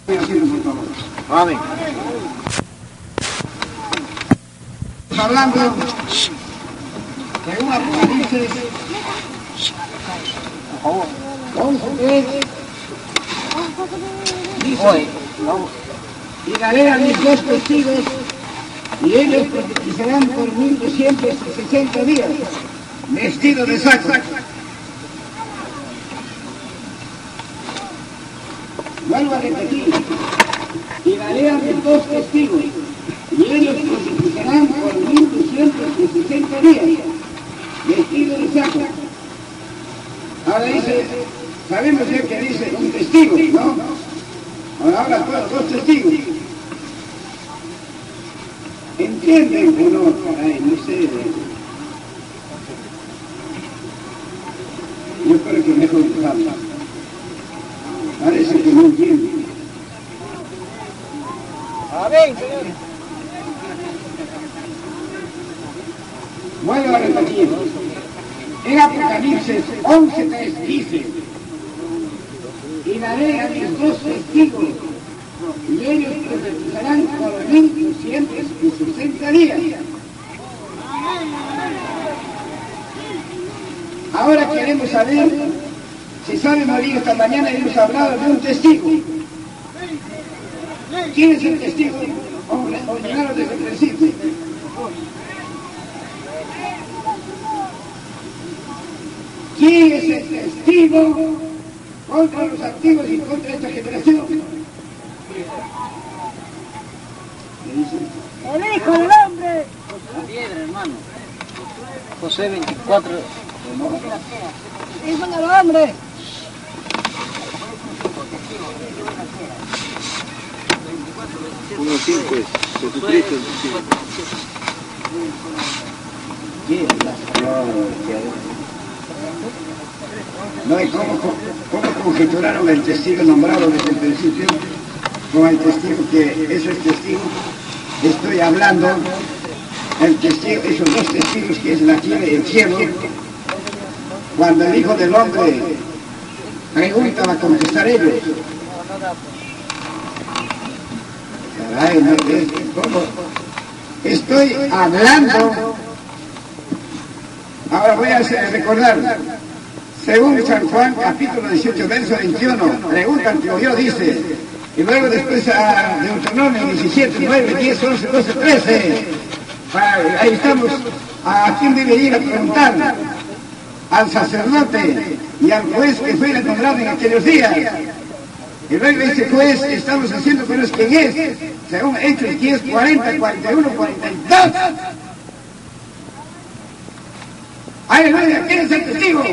Amén. Hablando de un Apocalipsis 11:3, dice: y daré a mis dos testigos, y ellos profetizarán por 1260 días, vestidos de saco. Vuelvo a repetir: y daré a mis dos testigos, y ellos profetizarán por 1260 días, vestidos de saco. Ahora dice, sabemos ya que dice un testigo, ¿no? Ahora habla dos testigos. ¿Entienden o no? Ay, no sé. Yo creo que mejor habla. Parece que no entienden. Amén, Señor. Vuelvo a repetir. En Apocalipsis 11:3 dice: y daré a mis dos testigos, y ellos profetizarán por 1260 días. Ahora queremos saber si sabe morir. Esta mañana hemos hablado de un testigo. ¿Quién es el testigo? Ordenaron desde el principio. ¿Quién es el testigo contra los antiguos y contra esta generación? El Hijo del Hombre. La piedra, hermano. José 24. Hijo del Hombre. Uno 5 es Jesucristo. No, ¿y cómo conjeturaron el testigo nombrado desde el principio con el testigo que eso es testigo? Estoy hablando el testigo, esos dos testigos que es la tierra y el cielo. Cuando el Hijo del Hombre pregunta, va a contestar ellos. Caray, no, ¿cómo? Estoy hablando. Ahora voy a recordar. Según San Juan, capítulo 18, verso 21, pregunta al Teófilo, dice, y luego después a Deuteronomio 17, 9, 10, 11, 12, 13. Ahí estamos. ¿A quién debe ir a preguntar? Al sacerdote y al juez que fue nombrado en aquellos días. Y luego ese juez que estamos haciendo, pero es quién es, según Hechos 10, 40, 41, 42. ¡Aleluya! ¿Quién es el testigo?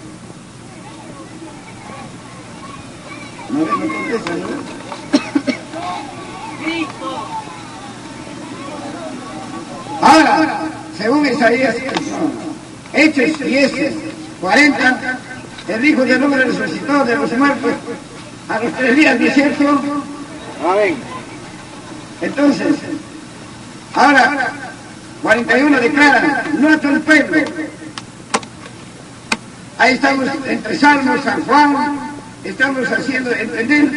No contesta, ¿no? Ahora, según Isaías, Hechos 10, 40, el Hijo del Hombre resucitó de los muertos a los 3 días, ¿no es cierto? Amén. Entonces, ahora, 41 declara, no a todo el pueblo. Ahí estamos entre Salmos, San Juan, estamos haciendo entender.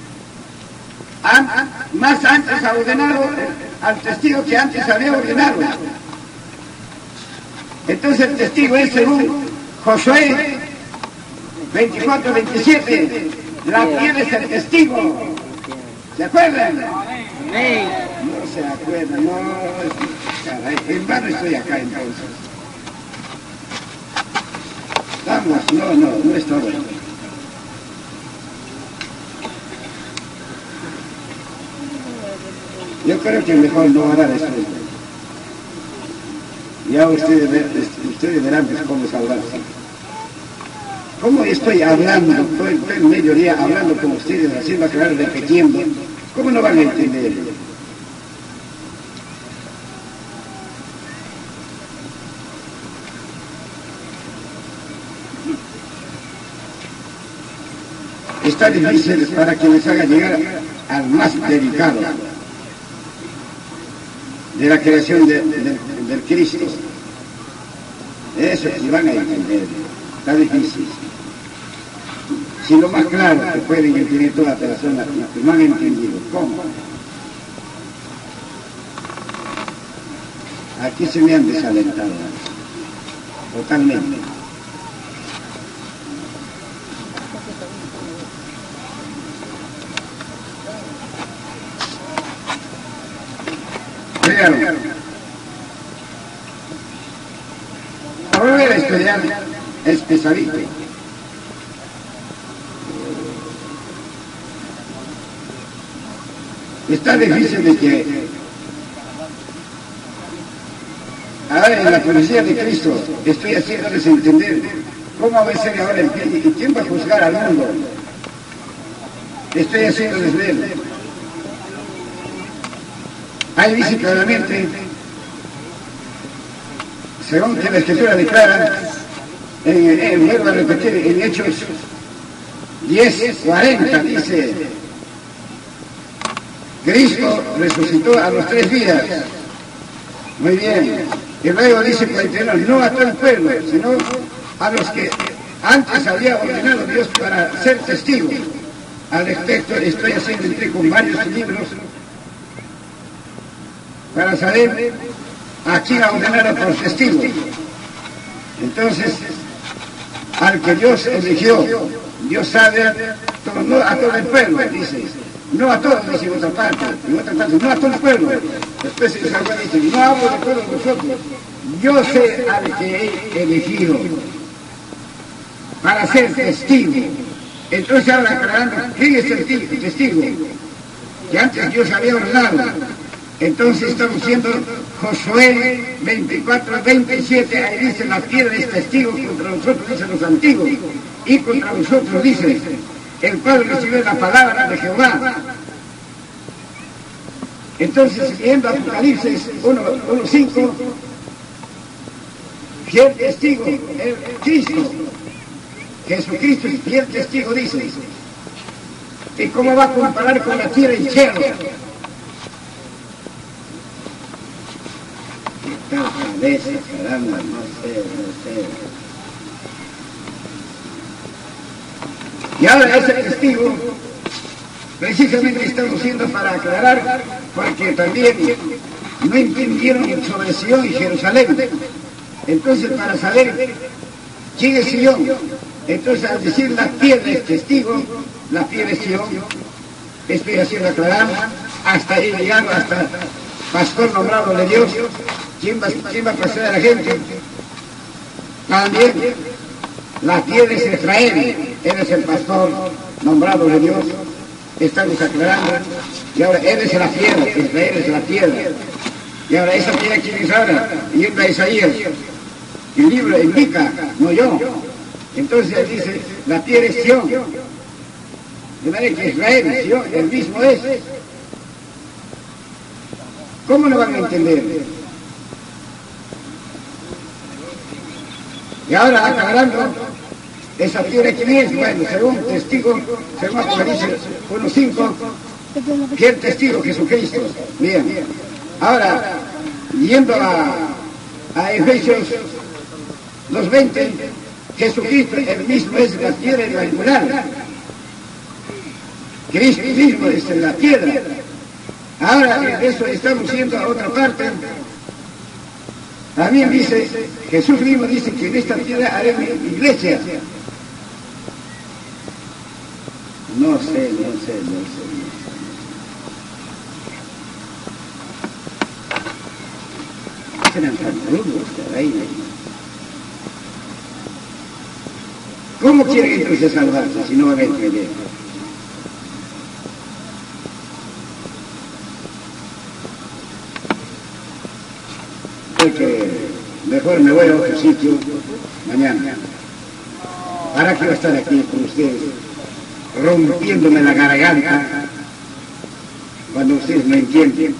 Más antes ha ordenado al testigo que antes había ordenado. Entonces el testigo es según Josué 24, 27. La piedra es el testigo. ¿Se acuerdan? Amén. No se acuerdan, no. Caray, en vano estoy acá entonces. Vamos, no es todo. Yo creo que mejor no hará esto. Ya ustedes verán pues cómo salvarse. ¿Cómo estoy hablando? Estoy en mediodía hablando con ustedes, así va a quedar repitiendo. ¿Cómo no van a entender? Está difícil para que les haga llegar al más delicado de la creación del Cristo. Eso sí van a entender. Está difícil. si lo más claro que pueden entender todas las personas que no han entendido, ¿cómo? Aquí se me han desalentado, totalmente. Créalo. Para volver a estudiar es pesadito. Está difícil de que ahora en la policía de Cristo estoy haciéndoles entender cómo va a ser ahora el fin y quién va a juzgar al mundo. Estoy haciéndoles ver. Ahí dice claramente, según que la Escritura declara, vuelvo a repetir, en Hechos 10:40 dice, Cristo resucitó a los 3 días. Muy bien. Y luego dice 41, no a todo el pueblo, sino a los que antes había ordenado Dios para ser testigos. Al respecto estoy haciendo entre con varios libros para saber a quién ha ordenado por testigo. Entonces, al que Dios eligió, Dios sabe, no a todo el pueblo, dice. No a todos, dice en otra parte, no a todo el pueblo. Después el Salvador dice, no hablo de todos nosotros, yo sé al que he elegido para ser testigo. Entonces ahora aclarando, ¿quién es el testigo? Que antes Dios había ordenado. Entonces estamos viendo Josué 24:27, ahí dice, la piedra es testigo contra nosotros, dicen los antiguos, y contra nosotros, dice, el cual recibe la palabra de Jehová. Entonces, siguiendo Apocalipsis 1:5, fiel testigo, el Cristo, Jesucristo es fiel testigo, dice. ¿Y cómo va a comparar con la tierra y el cielo? Tal cabeza, caramba, no sé. Y ahora ese testigo, precisamente estamos siendo para aclarar, porque también no entendieron sobre Sion y Jerusalén. Entonces, para saber quién es Sion, entonces al decir la piedra es testigo, la piedra es Sion, estoy haciendo aclarar, hasta ahí llegando, hasta pastor nombrado de Dios. ¿Quién va a pasar a la gente? También la piedra es Israel, él es el pastor nombrado de Dios, estamos aclarando, y ahora él es la piedra, Israel es la piedra, y ahora esa piedra quién es ahora, yendo a Isaías, el libro indica, no yo, entonces él dice, la piedra es Sion, de manera que Israel, Sion, el mismo es. ¿Cómo lo van a entender? Y ahora aclarando, esa piedra quién es, bueno, según testigo, según Apocalipsis 1:5, fiel testigo Jesucristo. Bien. Ahora, yendo a Efesios 2:20, Jesucristo el mismo es la piedra y la angular. Cristo mismo es la piedra. Ahora, de eso estamos yendo a otra parte. También dice, Jesús mismo dice que en esta tierra haré mi iglesia. No sé. Serán tan rudos, caray. ¿Cómo quieren entonces salvarse si no van a entender? Que mejor me voy a otro sitio mañana. ¿Para qué voy a estar aquí con ustedes rompiéndome la garganta cuando ustedes no entienden?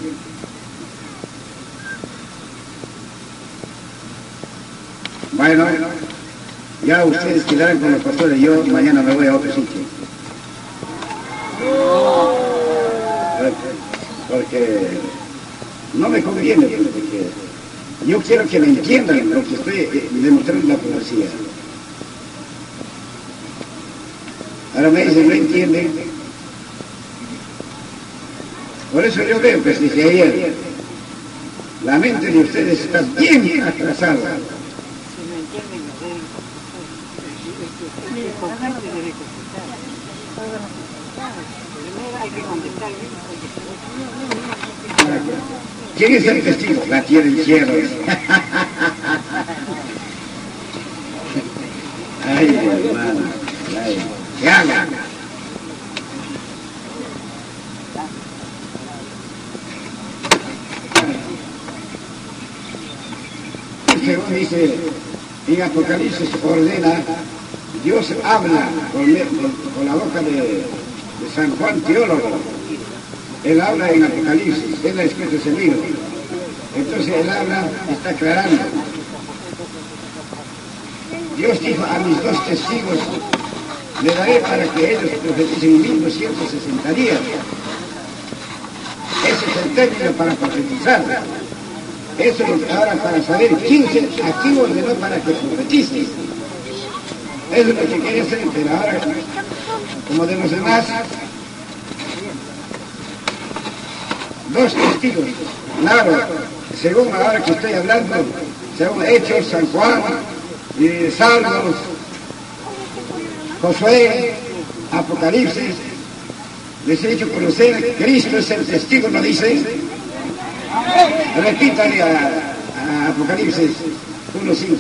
Bueno, ya ustedes quedarán con los pastores, yo mañana me voy a otro sitio. Porque no me conviene, porque yo quiero que me entiendan lo que estoy demostrando en la profecía. Ahora me dicen, no entienden. Por eso yo veo que desde ayer la mente de ustedes está bien atrasada. ¿Quién es el testigo? La tierra y el cielo. Ay, hermano, ay, ¿qué haga? Según dice en Apocalipsis, ordena, Dios habla con la boca de San Juan teólogo. Él habla en Apocalipsis, él ha escrito ese libro. Entonces él habla, está aclarando. Dios dijo a mis dos testigos, le daré para que ellos profeticen en 1260 días. Ese es el término para profetizar. Eso es ahora para saber quién aquí ordenó para que profetice. Eso es lo que quería hacer, pero ahora, como de los demás, dos testigos, claro, según ahora que estoy hablando, según Hechos, San Juan, Salmos, Josué, Apocalipsis, les he hecho conocer, Cristo es el testigo, ¿no dice? Repítale a Apocalipsis 1:5.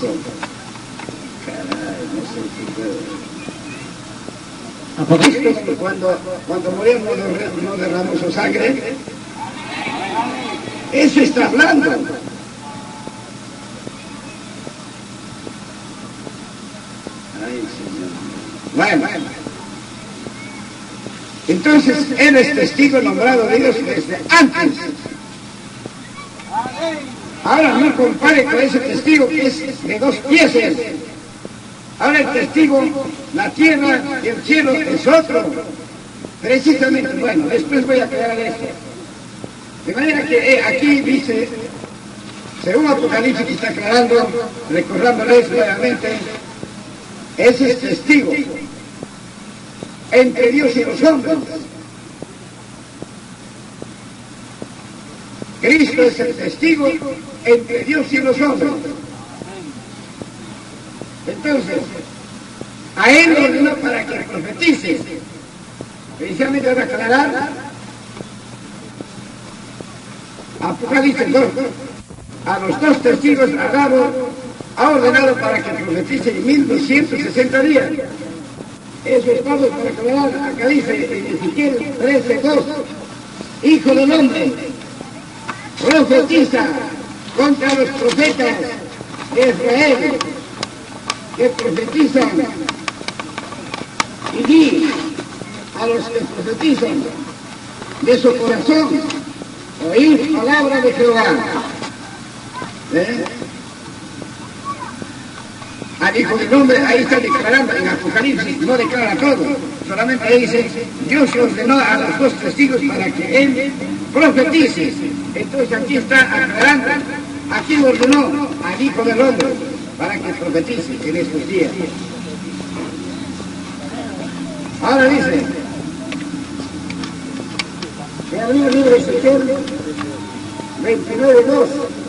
Cristo cuando murió no derramó su sangre. Eso está hablando. Ay, Señor. Bueno. Entonces, Él es testigo nombrado de Dios desde antes. Ahora no compare con ese testigo que es de dos piezas. Ahora el testigo, la tierra y el cielo es otro. Precisamente, bueno, después voy a aclarar esto. De manera que aquí dice, según Apocalipsis que está aclarando, recordándoles nuevamente, ese es testigo entre Dios y los hombres. Cristo es el testigo entre Dios y los hombres. Entonces, a Él lo ordenó para que profetice. Precisamente para aclarar, Apocalipsis 2, a los dos testigos ha ordenado para que profetice en 1260 días. Eso es todo para aclarar. Acá dice en Ezequiel 13:2, Hijo del hombre, profetiza contra los profetas de Israel que profetizan y di a los que profetizan de su corazón, oír palabra de Jehová. Al Hijo del Hombre, ahí está declarando en Apocalipsis, no declara todo, solamente ahí dice, Dios ordenó a los dos testigos para que Él profetice. Entonces aquí está aclarando, aquí ordenó al Hijo del Hombre para que profetice en estos días. Ahora dice, se abrió el libro de Ezequiel 29:2.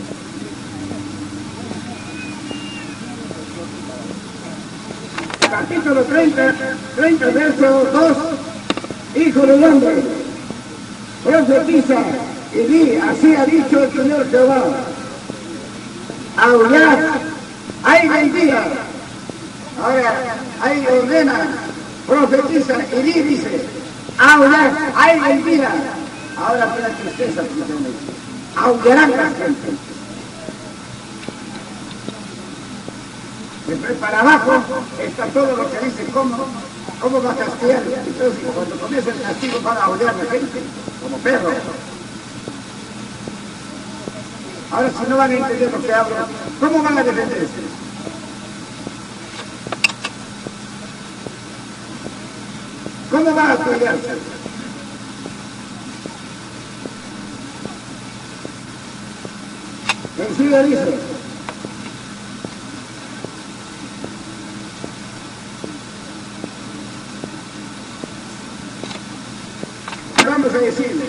Capítulo 30, verso 2, Hijo del hombre, profetiza y di, así ha dicho el Señor Jehová, aullad, hay del día, ahora, ahí ordena, profetiza y di, dice, aullad, hay del día, ahora la tristeza, aullarán la gente. Después para abajo está todo lo que dice cómo va a castigar. Entonces cuando comienza el castigo van a aullar a la gente como perros. Ahora si no van a entender lo que hablo, ¿cómo van a defenderse? ¿Cómo van a pelearse? Enseguida dice, vamos a decirle.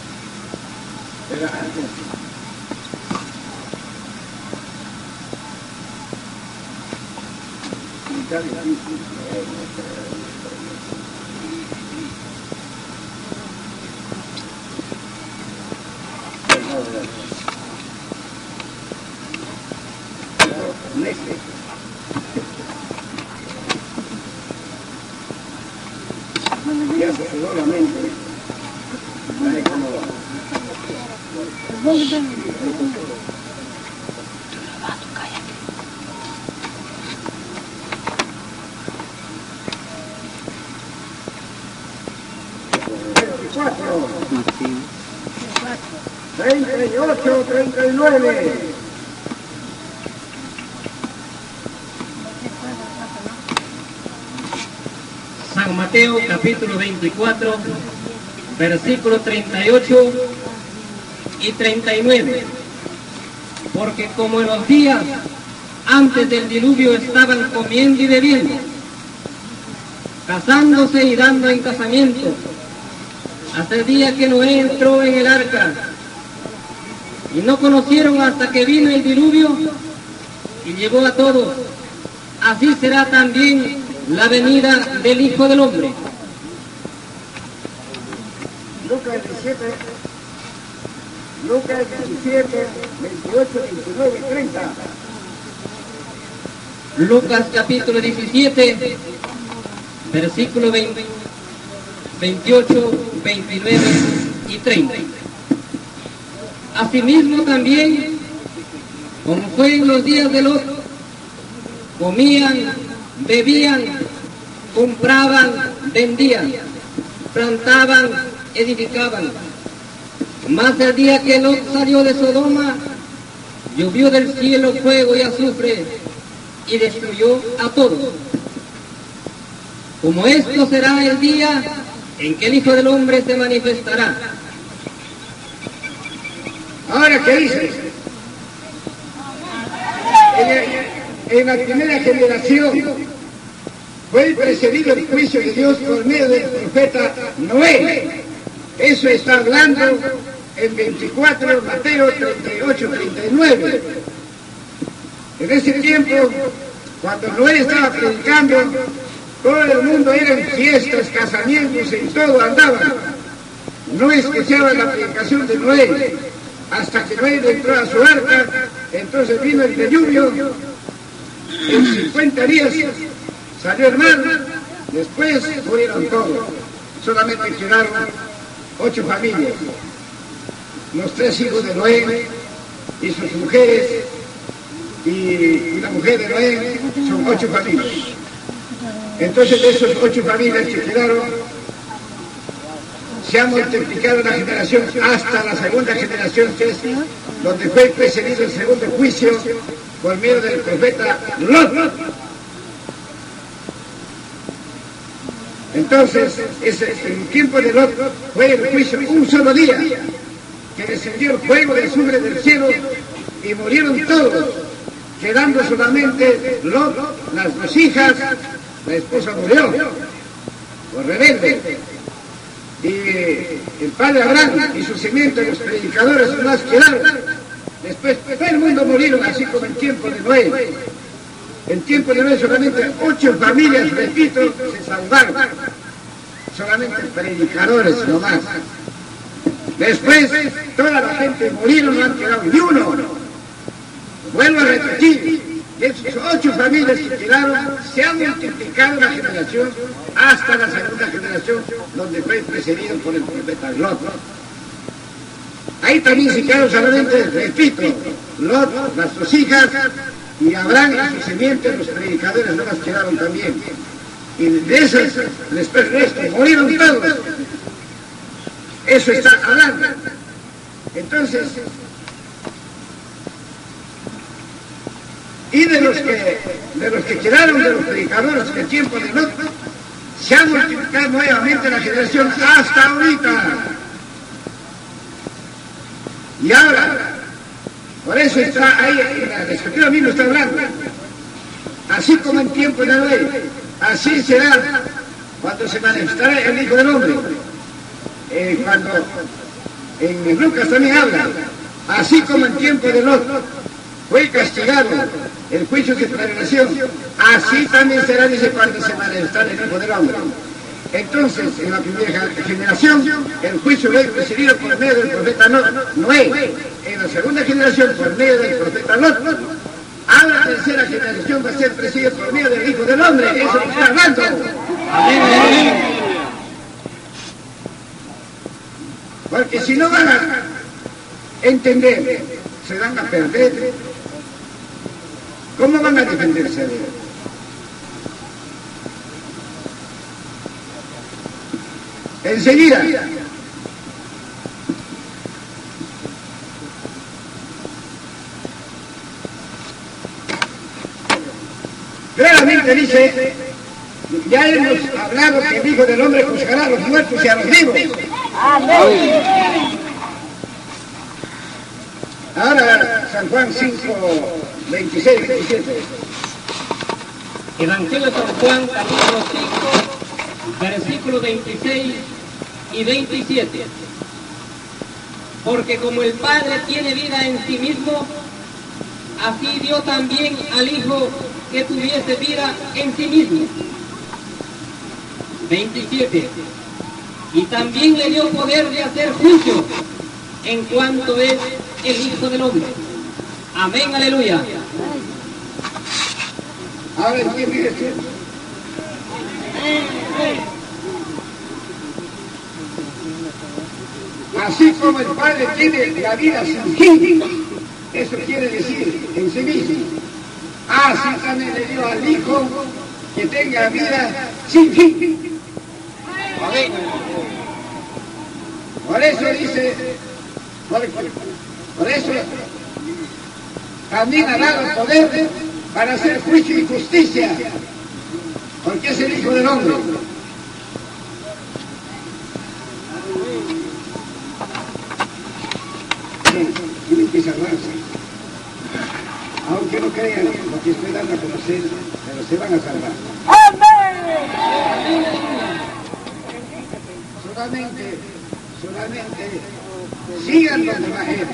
Ya se sudó la mente. Martín. 38, 39. San Mateo capítulo 24, versículos 38 y 39. Porque como en los días antes del diluvio estaban comiendo y bebiendo, casándose y dando en casamiento, hasta el día que Noé entró en el arca, y no conocieron hasta que vino el diluvio y llevó a todos, así será también la venida del Hijo del Hombre. Lucas 17, 28, 29 y 30. Lucas capítulo 17, versículo 20, 28, 29 y 30. Asimismo también, como fue en los días de Lot, comían, bebían, compraban, vendían, plantaban, edificaban. Mas el día que Lot salió de Sodoma, llovió del cielo fuego y azufre y destruyó a todos. Como esto será el día en que el Hijo del Hombre se manifestará. Ahora, ¿qué dice? En la primera generación fue precedido el juicio de Dios por medio del profeta Noé. Eso está hablando en 24, Mateo 38, 39. En ese tiempo, cuando Noé estaba predicando, todo el mundo era en fiestas, casamientos, en todo andaban. No escuchaban la predicación de Noé, hasta que Noé entró a su arca. Entonces vino el diluvio, en 50 días salió el mar, después murieron todos, solamente quedaron 8 familias, los 3 hijos de Noé y sus mujeres, y la mujer de Noé, son 8 familias. Entonces de esos 8 familias que quedaron, se ha multiplicado la generación hasta la segunda generación, que es donde fue precedido el segundo juicio por medio del profeta Lot. Entonces, en el tiempo de Lot fue el juicio un solo día, que descendió el fuego de azufre del cielo y murieron todos, quedando solamente Lot, las 2 hijas, la esposa murió por rebelde, y el padre Abraham y su simiente, los predicadores, más quedaron. Después todo el mundo murieron, así como en tiempo de Noé. En tiempo de Noé solamente 8 familias, repito, se salvaron. Solamente predicadores nomás. Después toda la gente murieron, no han quedado ni uno. Vuelvo a repetir, de esos 8 familias que quedaron, se ha multiplicado la generación hasta la segunda generación, donde fue precedido por el profeta Lot. Ahí también se quedaron solamente, repito, Lot, las 2 hijas, y Abraham y sus simientes, los predicadores, no las quedaron también. Y de esas, después de esto, murieron todos. Eso está hablando. Entonces, y de los que quedaron, de los predicadores que el tiempo de Lot, se ha multiplicado nuevamente la generación hasta ahorita. Y ahora, por eso está ahí, en la escritura misma está hablando, así como en tiempo de Noé, así será cuando se manifestará el Hijo del Hombre. cuando en Lucas también habla, así como en tiempo de Lot fue castigado el juicio de prevaleción, así también será, dice, cuando se manifestará el Hijo del Hombre. Entonces, en la primera generación, el juicio fue recibido por medio del profeta Noé. En la segunda generación, por medio del profeta Lot. A la tercera generación va a ser presidida por medio del Hijo del Hombre. Eso es lo que está hablando. Amén. Porque si no van a entender, se van a perder. ¿Cómo van a defenderse de él? Enseguida, claramente dice, ya hemos hablado que el Hijo del Hombre juzgará a los muertos y a los vivos. Amén. Ahora San Juan 5, 26, 27. Evangelio de San Juan, capítulo 5, versículos 26 y 27. Porque como el Padre tiene vida en sí mismo, así dio también al Hijo que tuviese vida en sí mismo. 27. Y también le dio poder de hacer juicio en cuanto es el Hijo del Hombre. Amén, aleluya. Ahora entiende esto. Así como el Padre tiene la vida sin fin, eso quiere decir en sí mismo, así también le dio al Hijo que tenga vida sin fin. Por eso dice, por eso también ha dado poder para hacer juicio y justicia, porque es el Hijo del Hombre. Tienen que salvarse, aunque no crean lo que estoy dando a conocer, pero se van a salvar. Solamente sigan los evangelios.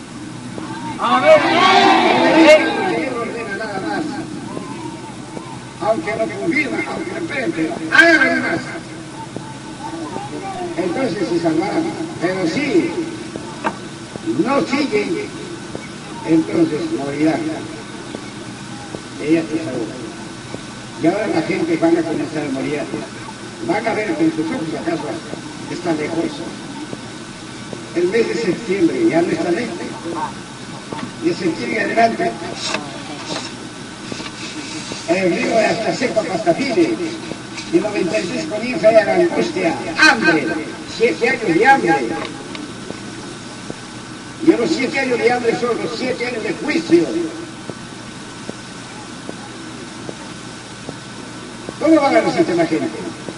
Él ordena nada más, aunque no confirma, aunque no esperen, pero háganlo más. Entonces se salvarán, pero sí no siguen, entonces morirán. Ella te salva. Y ahora la gente van a comenzar a morir. Van a ver con sus ojos acaso está lejos. El mes de septiembre ya no está lejos. De septiembre adelante, el río hasta seco hasta fines. De 96 comienza ya la angustia, hambre, 7 años de hambre. Y los 7 años de hambre son los 7 años de juicio. ¿Cómo van a resistir la gente?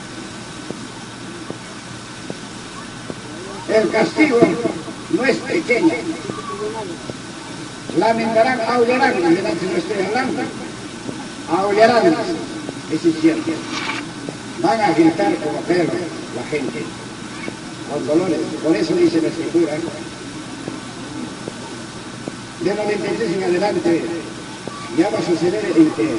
El castigo no es pequeño. Lamentarán, aullarán, delante no estoy hablando. Aullarán, eso es cierto. Van a gritar como perros la gente, con dolores. Por eso dice la Escritura, de 93 en adelante, ya va a suceder en que,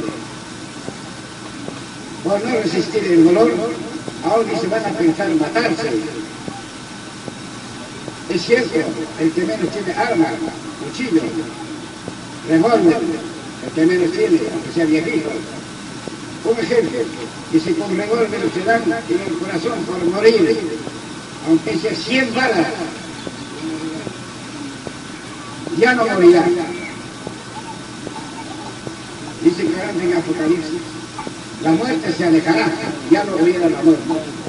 por no resistir el dolor, ahora se van a pensar matarse. Es cierto, el que menos tiene arma, cuchillo, revólver, el que menos tiene, aunque sea viejito. Un ejemplo, que si con revólver se dan en el corazón por morir, aunque sea 100 balas, ya no morirá. Dice claramente en Apocalipsis, la muerte se alejará, ya no hubiera la muerte.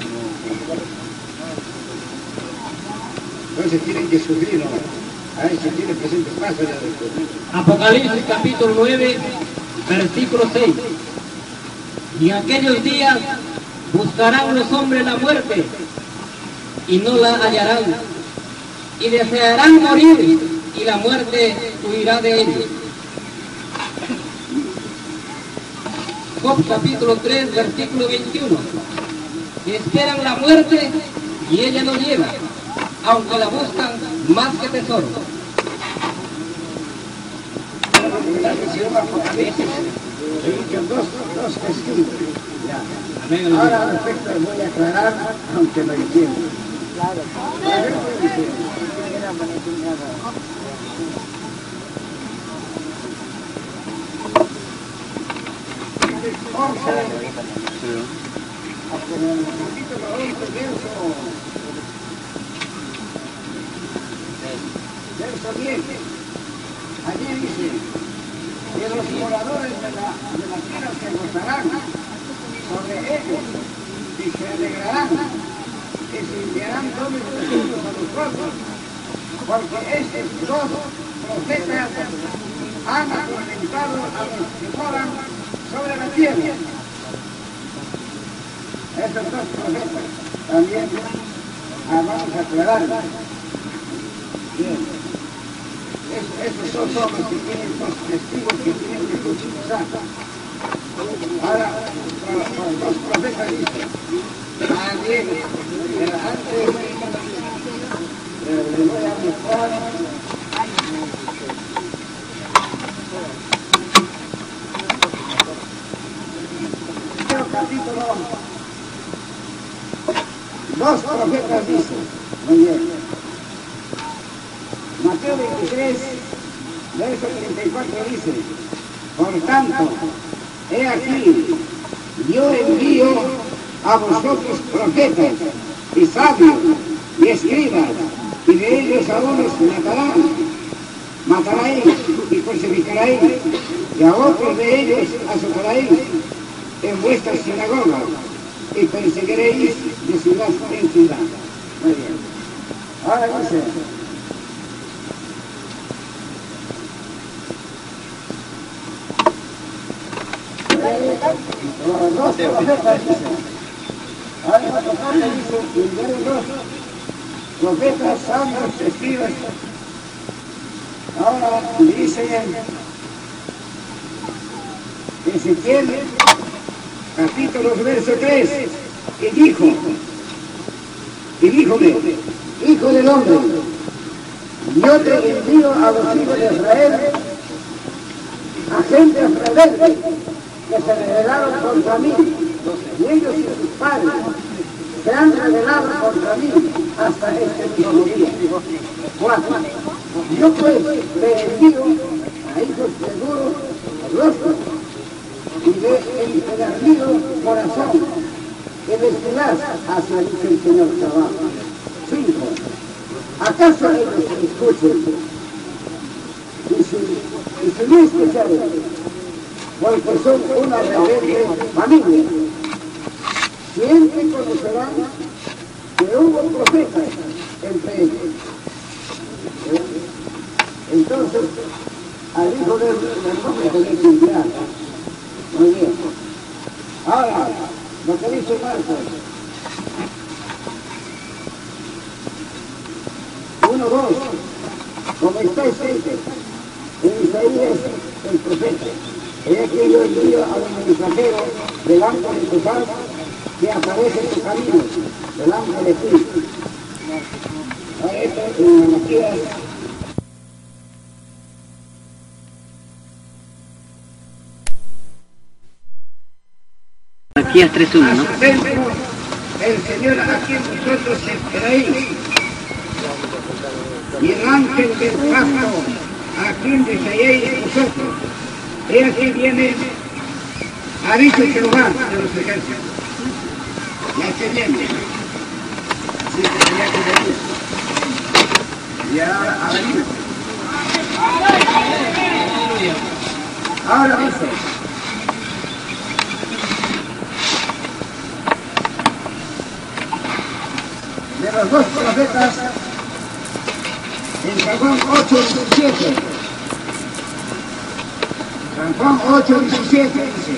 Entonces tienen que sufrir, ¿no? A ver si tienen presentes pasos ya después. Apocalipsis capítulo 9, versículo 6. Y en aquellos días buscarán los hombres la muerte y no la hallarán, y desearán morir y la muerte huirá de ellos. Job capítulo 3, versículo 21. Y esperan la muerte y ella no niega, aunque la buscan más que tesoro. Dos testigos. Ya. Ahora respecto voy a aclarar, aunque no entiendo. Verso 10. Allí dice que los moradores de la tierra se gozarán sobre ellos y se alegrarán y se enviarán dobles testigos a los otros, porque estos dos profetas han atormentado a los que moran sobre la tierra. Estos dos profetas también vamos a aclarar. Bien. Esos son los que tienen los testigos que tienen que escuchar. Ahora, los profetas dicen, también, antes les voy a mostrar capítulo. Dos profetas dicen, muy bien. Mateo 23, verso 34 dice, por tanto, he aquí, yo envío a vosotros profetas y sabios y escribas, y de ellos a unos mataréis y crucificaréis, y a otros de ellos azotaréis en vuestras sinagogas, y perseguiréis de ciudad en ciudad. Muy bien. Ahora dice, los dos profetas dicen, dos profetas santos escribas. Ahora dice Ezequiel, capítulo verso 3, y díjome, hijo del hombre, yo te envío a los hijos de Israel, a gente rebelde, que se rebelaron contra mí, y ellos y sus padres se han rebelado contra mí hasta este mismo día. 4. Yo pues te envío a hijos de duro rostro y de empedernido corazón, que desviarás hacia el Señor trabajo. 5. ¿Acaso ellos escuchen? Y si no escucharen, porque son una rebelde familia, siempre conocerán que hubo profetas entre ellos. Entonces, al hijo del hombre se le enviar. Muy bien. Ahora, lo que dice Marcos 1:2, como está escrito en Isaías el profeta, he aquí yo envío a los mensajeros delante de tu paz, que aparece en tu camino, delante de ti. Ahora esto en Malaquías. Malaquías 3:1, ¿no? El Señor a quien vosotros esperáis, y el ángel del pacto a quien deseáis vosotros. He aquí viene, ha dicho Jehová de los ejércitos. Ya que viene. Así que tenía que venir. Y ahora ha venido. Ahora dice, de los dos profetas, en San Juan 8:17. San Juan 8:17 dice,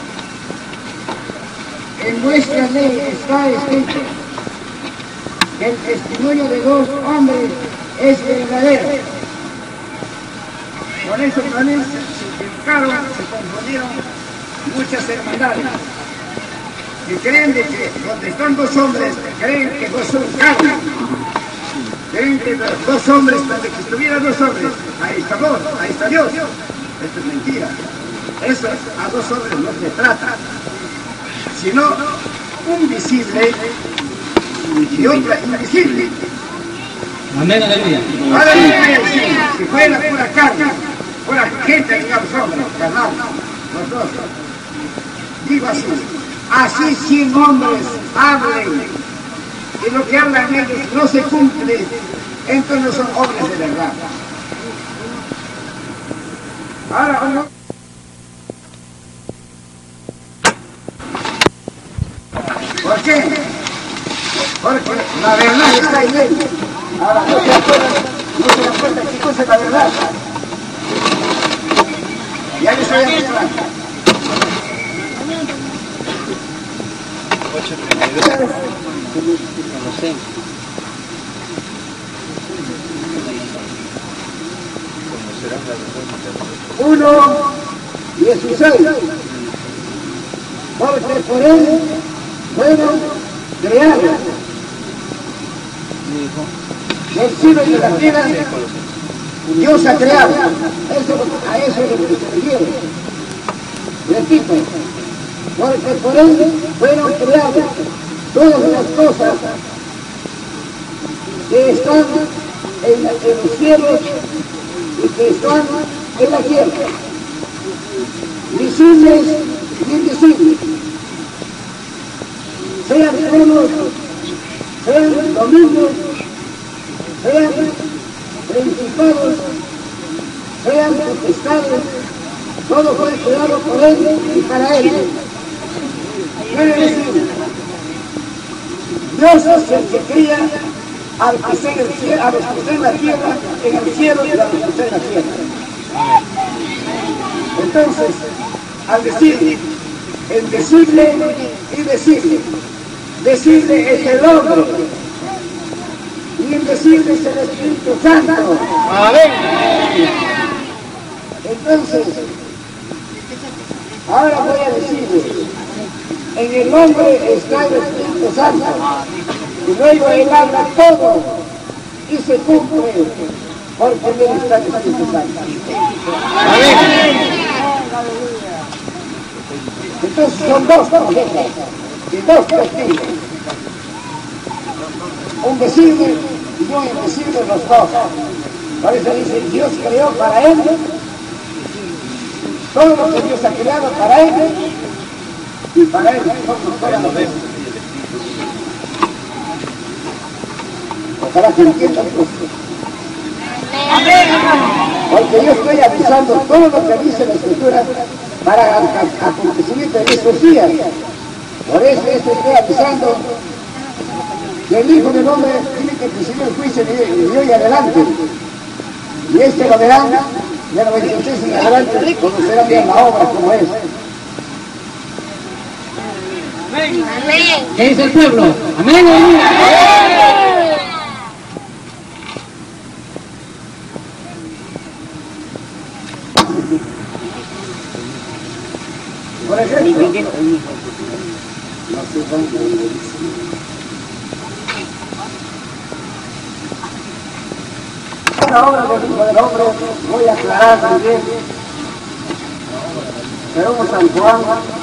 en vuestra ley está escrito que el testimonio de dos hombres es verdadero. Por eso también se equivocaron, se confundieron muchas hermandades. que creen de que donde están dos hombres, creen que dos son carne. Creen que los dos hombres, donde que estuvieran dos hombres, ahí está Dios, ahí está Dios. Esto es mentira. Eso a dos hombres no se trata, sino un visible y otra invisible. Amén, aleluya. Aleluya, si fuera pura carne, fuera gente, digamos, hombres, carnal, los dos. Digo así, así 100 hombres hablen, y lo que hablan ellos no se cumple, entonces no son hombres de verdad. Ahora, ¿no? ¿Por qué? Porque la verdad está en él. Ahora, no se dan cuenta qué cosa es la verdad. Ya les voy a mostrar. 8:32. Uno 16. Porque por él fueron creados del cielo y de la tierra. Dios ha creado. A eso es lo que se refiere. Repito, porque por él fueron creadas todas las cosas que están en los cielos y que están en la tierra, visibles y invisibles, sean tronos, sean dominios, sean principados, sean potestades, todo fue creado por él y para él. Quiere decir, Dios es el que cría al que está en el cielo, a los que están en la tierra, en el cielo y a los que están en la tierra. Entonces, al decir invisible y visible, visible es el hombre y invisible es el Espíritu Santo. Amén. Entonces, ahora voy a decirles, en el hombre está el Espíritu Santo, y luego él habla todo, y se cumple, porque en él está el Espíritu Santo. Amén. Entonces son dos profetas, y dos testigos, un visible y un invisible los dos. Por eso dice, Dios creó para él, todo lo que Dios ha creado para él, y para él somos todas las veces. Ojalá que entiendan esto. Porque yo estoy avisando todo lo que dice la Escritura para acontecimiento de estos días. Por eso estoy avisando que el Hijo del Hombre tiene que recibir el juicio de hoy adelante. Y lo verán, ya lo 26 en adelante, conocerán bien la obra como es. ¿Qué dice el pueblo? Amén. Por ejemplo, la obra del Hijo del Hombre voy a aclarar también. Pero San Juan,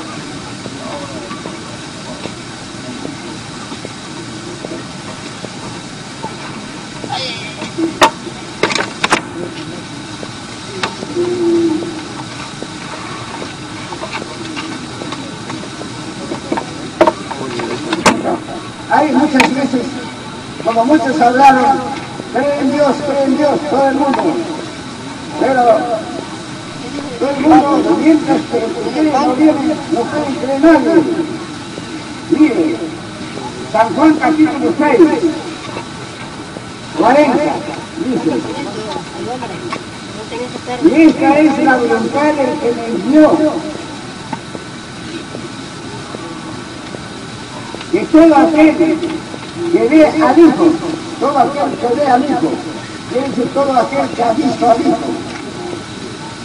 hay muchas veces, como muchos hablaron, cree en Dios, todo el mundo. Pero todo el mundo, mientras que no viene, no pueden creer nadie. Mire, San Juan capítulo 6, 40, dice, y esta es la voluntad del que me envió, que todo aquel que ve al Hijo, todo aquel que ve al Hijo, quiere decir todo aquel que ha visto al Hijo.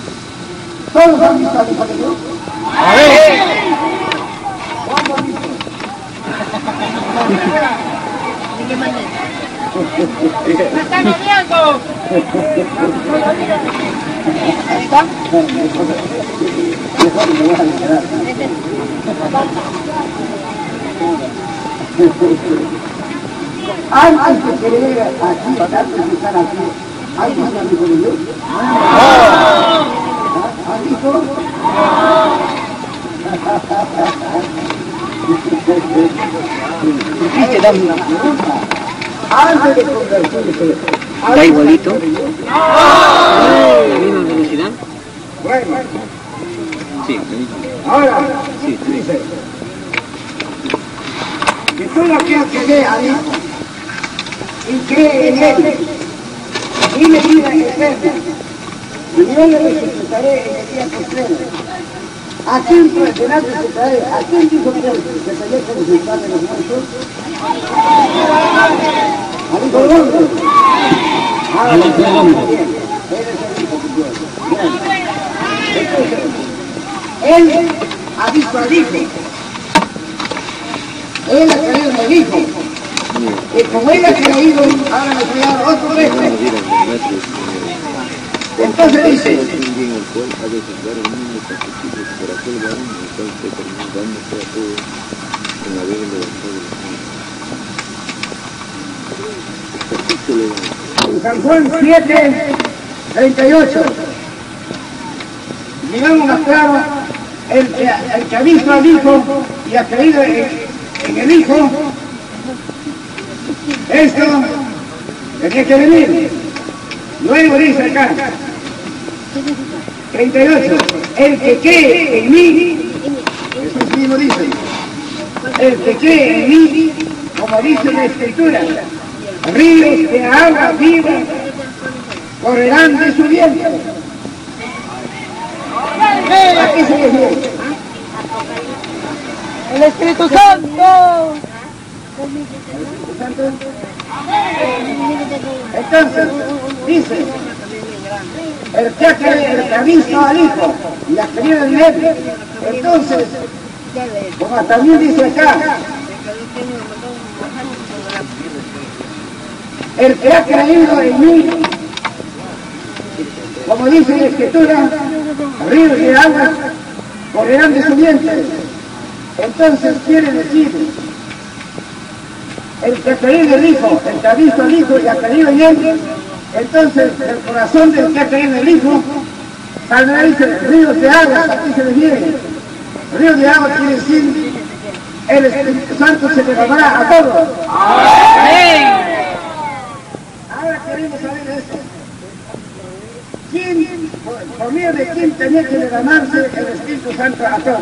¿Todos han visto al Hijo de Dios? Amén. ¿Cuándo han visto? ¡Me están odiando! Antes de querer aquí, antes de estar aquí, ¿alguien está amigo de Dios? ¿Han visto? Quisiste darme una pregunta. Antes de convertirse. ¿Está igualito? ¿La misma velocidad? Bueno, Sí, ahora sí. dice que todo aquel que ve a Dios y cree en Él, tiene vida eterna, y yo le resucitaré en el día postrero. ¿A quién será resucitaré? ¿A quién dijo que se con resucitar de los muertos? Al Hijo del Hombre. Al Hijo del Hombre. Bien, Él es el Hijo de Dios. Bien. Entonces, Él ha visto al Hijo. Él ha creído en el Hijo. Y como Él ha creído, ahora me voy a dar otro reto. Entonces dice, en San Juan 7:38, digamos más claro, el que ha visto al Hijo y ha creído en el Hijo, esto tenía que venir. Luego dice acá, 38, el que cree en mí, Jesús mismo dice, el que cree en mí, como dice la Escritura, ríos de agua viva correrán de su vientre. ¿A qué se refiere? ¡El Espíritu Santo! Entonces, dice, el que ha visto al Hijo y ha creído en Él, entonces, como también dice acá, el que ha creído en mí, como dice la Escritura, ríos de agua correrán de su vientre. Entonces quiere decir, el que ha creído en el Hijo, el que ha visto al Hijo y ha creído en Él, entonces el corazón del que ha creído en el Hijo saldrá, dice, ríos de agua. Aquí se refiere. Ríos de agua quiere decir, el Espíritu Santo se derramará a todos. Ahora queremos saber esto. ¿Quién, por medio de quién tenía que derramarse el Espíritu Santo a todos?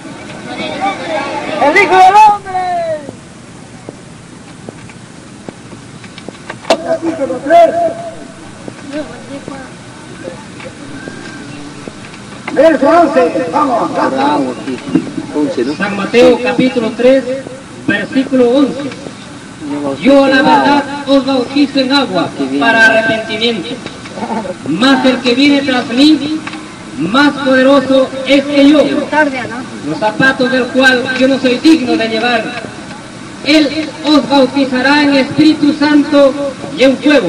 ¡El Hijo del Hombre! Capítulo 3. Verso 11. Vamos. Bravo, aquí. 11, ¿no? San Mateo capítulo 3, versículo 11. Yo la verdad os bautizo en agua para arrepentimiento, mas el que viene tras mí, más poderoso es que yo, los zapatos del cual yo no soy digno de llevar. Él os bautizará en Espíritu Santo y en fuego.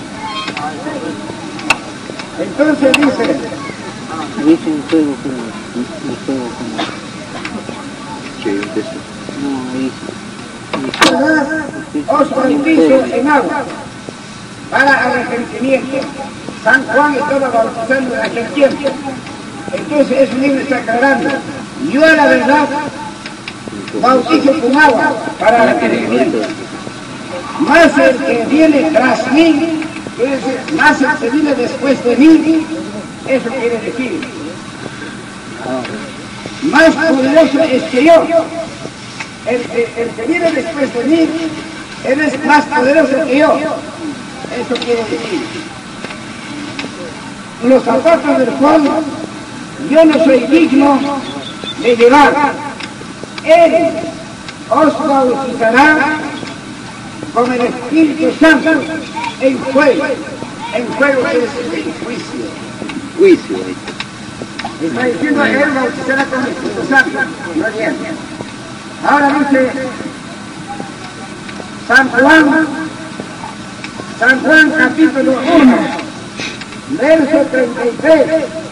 Entonces dice, Dice un fuego como... Un fuego como... Que un texto. No, dice... ¿verdad? Os bautizo en agua para arrepentimiento. San Juan estaba bautizando en aquel tiempo. Entonces ese libro está aclarando. Yo a la verdad bautizo con agua para arrepentimiento. Más el que viene tras mí, más el que viene después de mí, eso quiere decir. Más poderoso es que yo. El que viene después de mí, él es más poderoso que yo. Eso quiere decir. Los zapatos del cual yo no soy digno de llevar. Él os bautizará con el Espíritu Santo en fuego. En fuego quiere decir juicio. Juicio, ahí. Está diciendo él bautizará con el Espíritu Santo. Muy bien. Ahora dice San Juan capítulo 1, verso 33.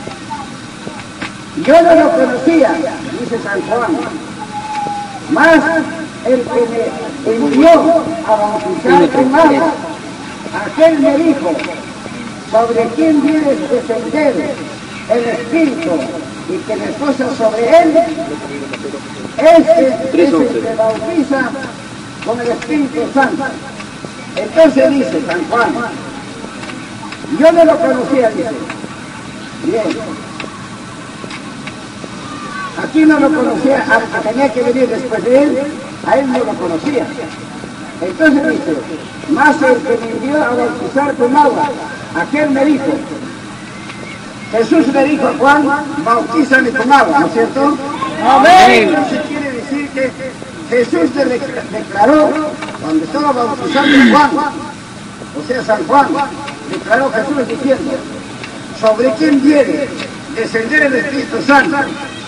Yo no lo conocía, dice San Juan, mas el que me envió a bautizar con agua, aquel me dijo, sobre quién debes descender el Espíritu y que reposa sobre él, este es el que bautiza con el Espíritu Santo. Entonces dice San Juan, yo no lo conocía, dice. Bien. Aquí no lo conocía, al que tenía que venir después de él, a él no lo conocía. Entonces dice, más el que me envió a bautizar con agua, aquel me dijo, Jesús le dijo a Juan, bautízame con agua, ¿no es cierto? Amén. Entonces quiere decir que Jesús le declaró, cuando estaba bautizando a Juan, o sea San Juan, declaró Jesús diciendo, sobre quién viene descender el Espíritu Santo,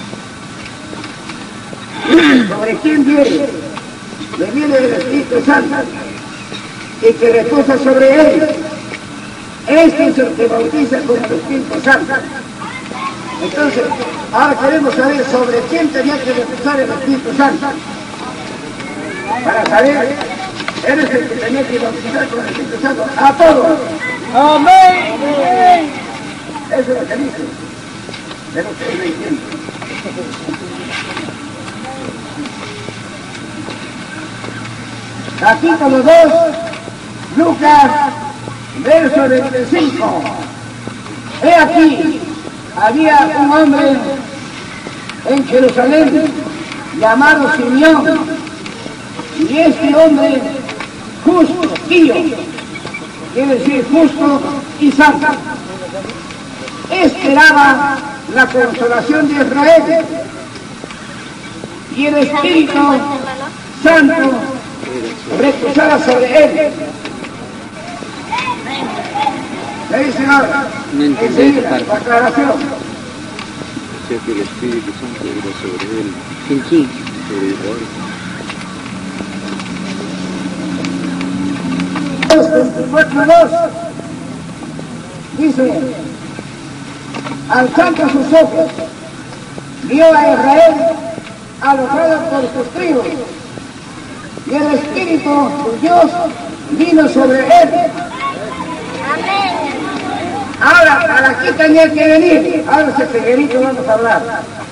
sobre quién viene el Espíritu Santo y que reposa sobre él. Este es el que bautiza con el Espíritu Santo. Entonces, ahora queremos saber sobre quién tenía que reposar el Espíritu Santo. Para saber, él es el que tenía que bautizar con el Espíritu Santo a todos. Amén. Eso es lo que dice. De lo que no entiendo. Capítulo 2, Lucas, verso 25. He aquí, había un hombre en Jerusalén llamado Simeón, y este hombre justo, pío, quiere decir justo y santo, esperaba la consolación de Israel, y el Espíritu Santo reposaba sobre él. ¿Le dicen ahora? No entendí Enseguida, esa parte. la aclaración. O sea que el Espíritu Santo era sobre él, ¿En quién? sobre Israel. 24:2 dice, alzando sus ojos, vio a Israel alojado por sus tribus, y el Espíritu de Dios vino sobre él. Ahora, ¿para qué tenía que venir? Ahora ese pequeñito vamos a hablar.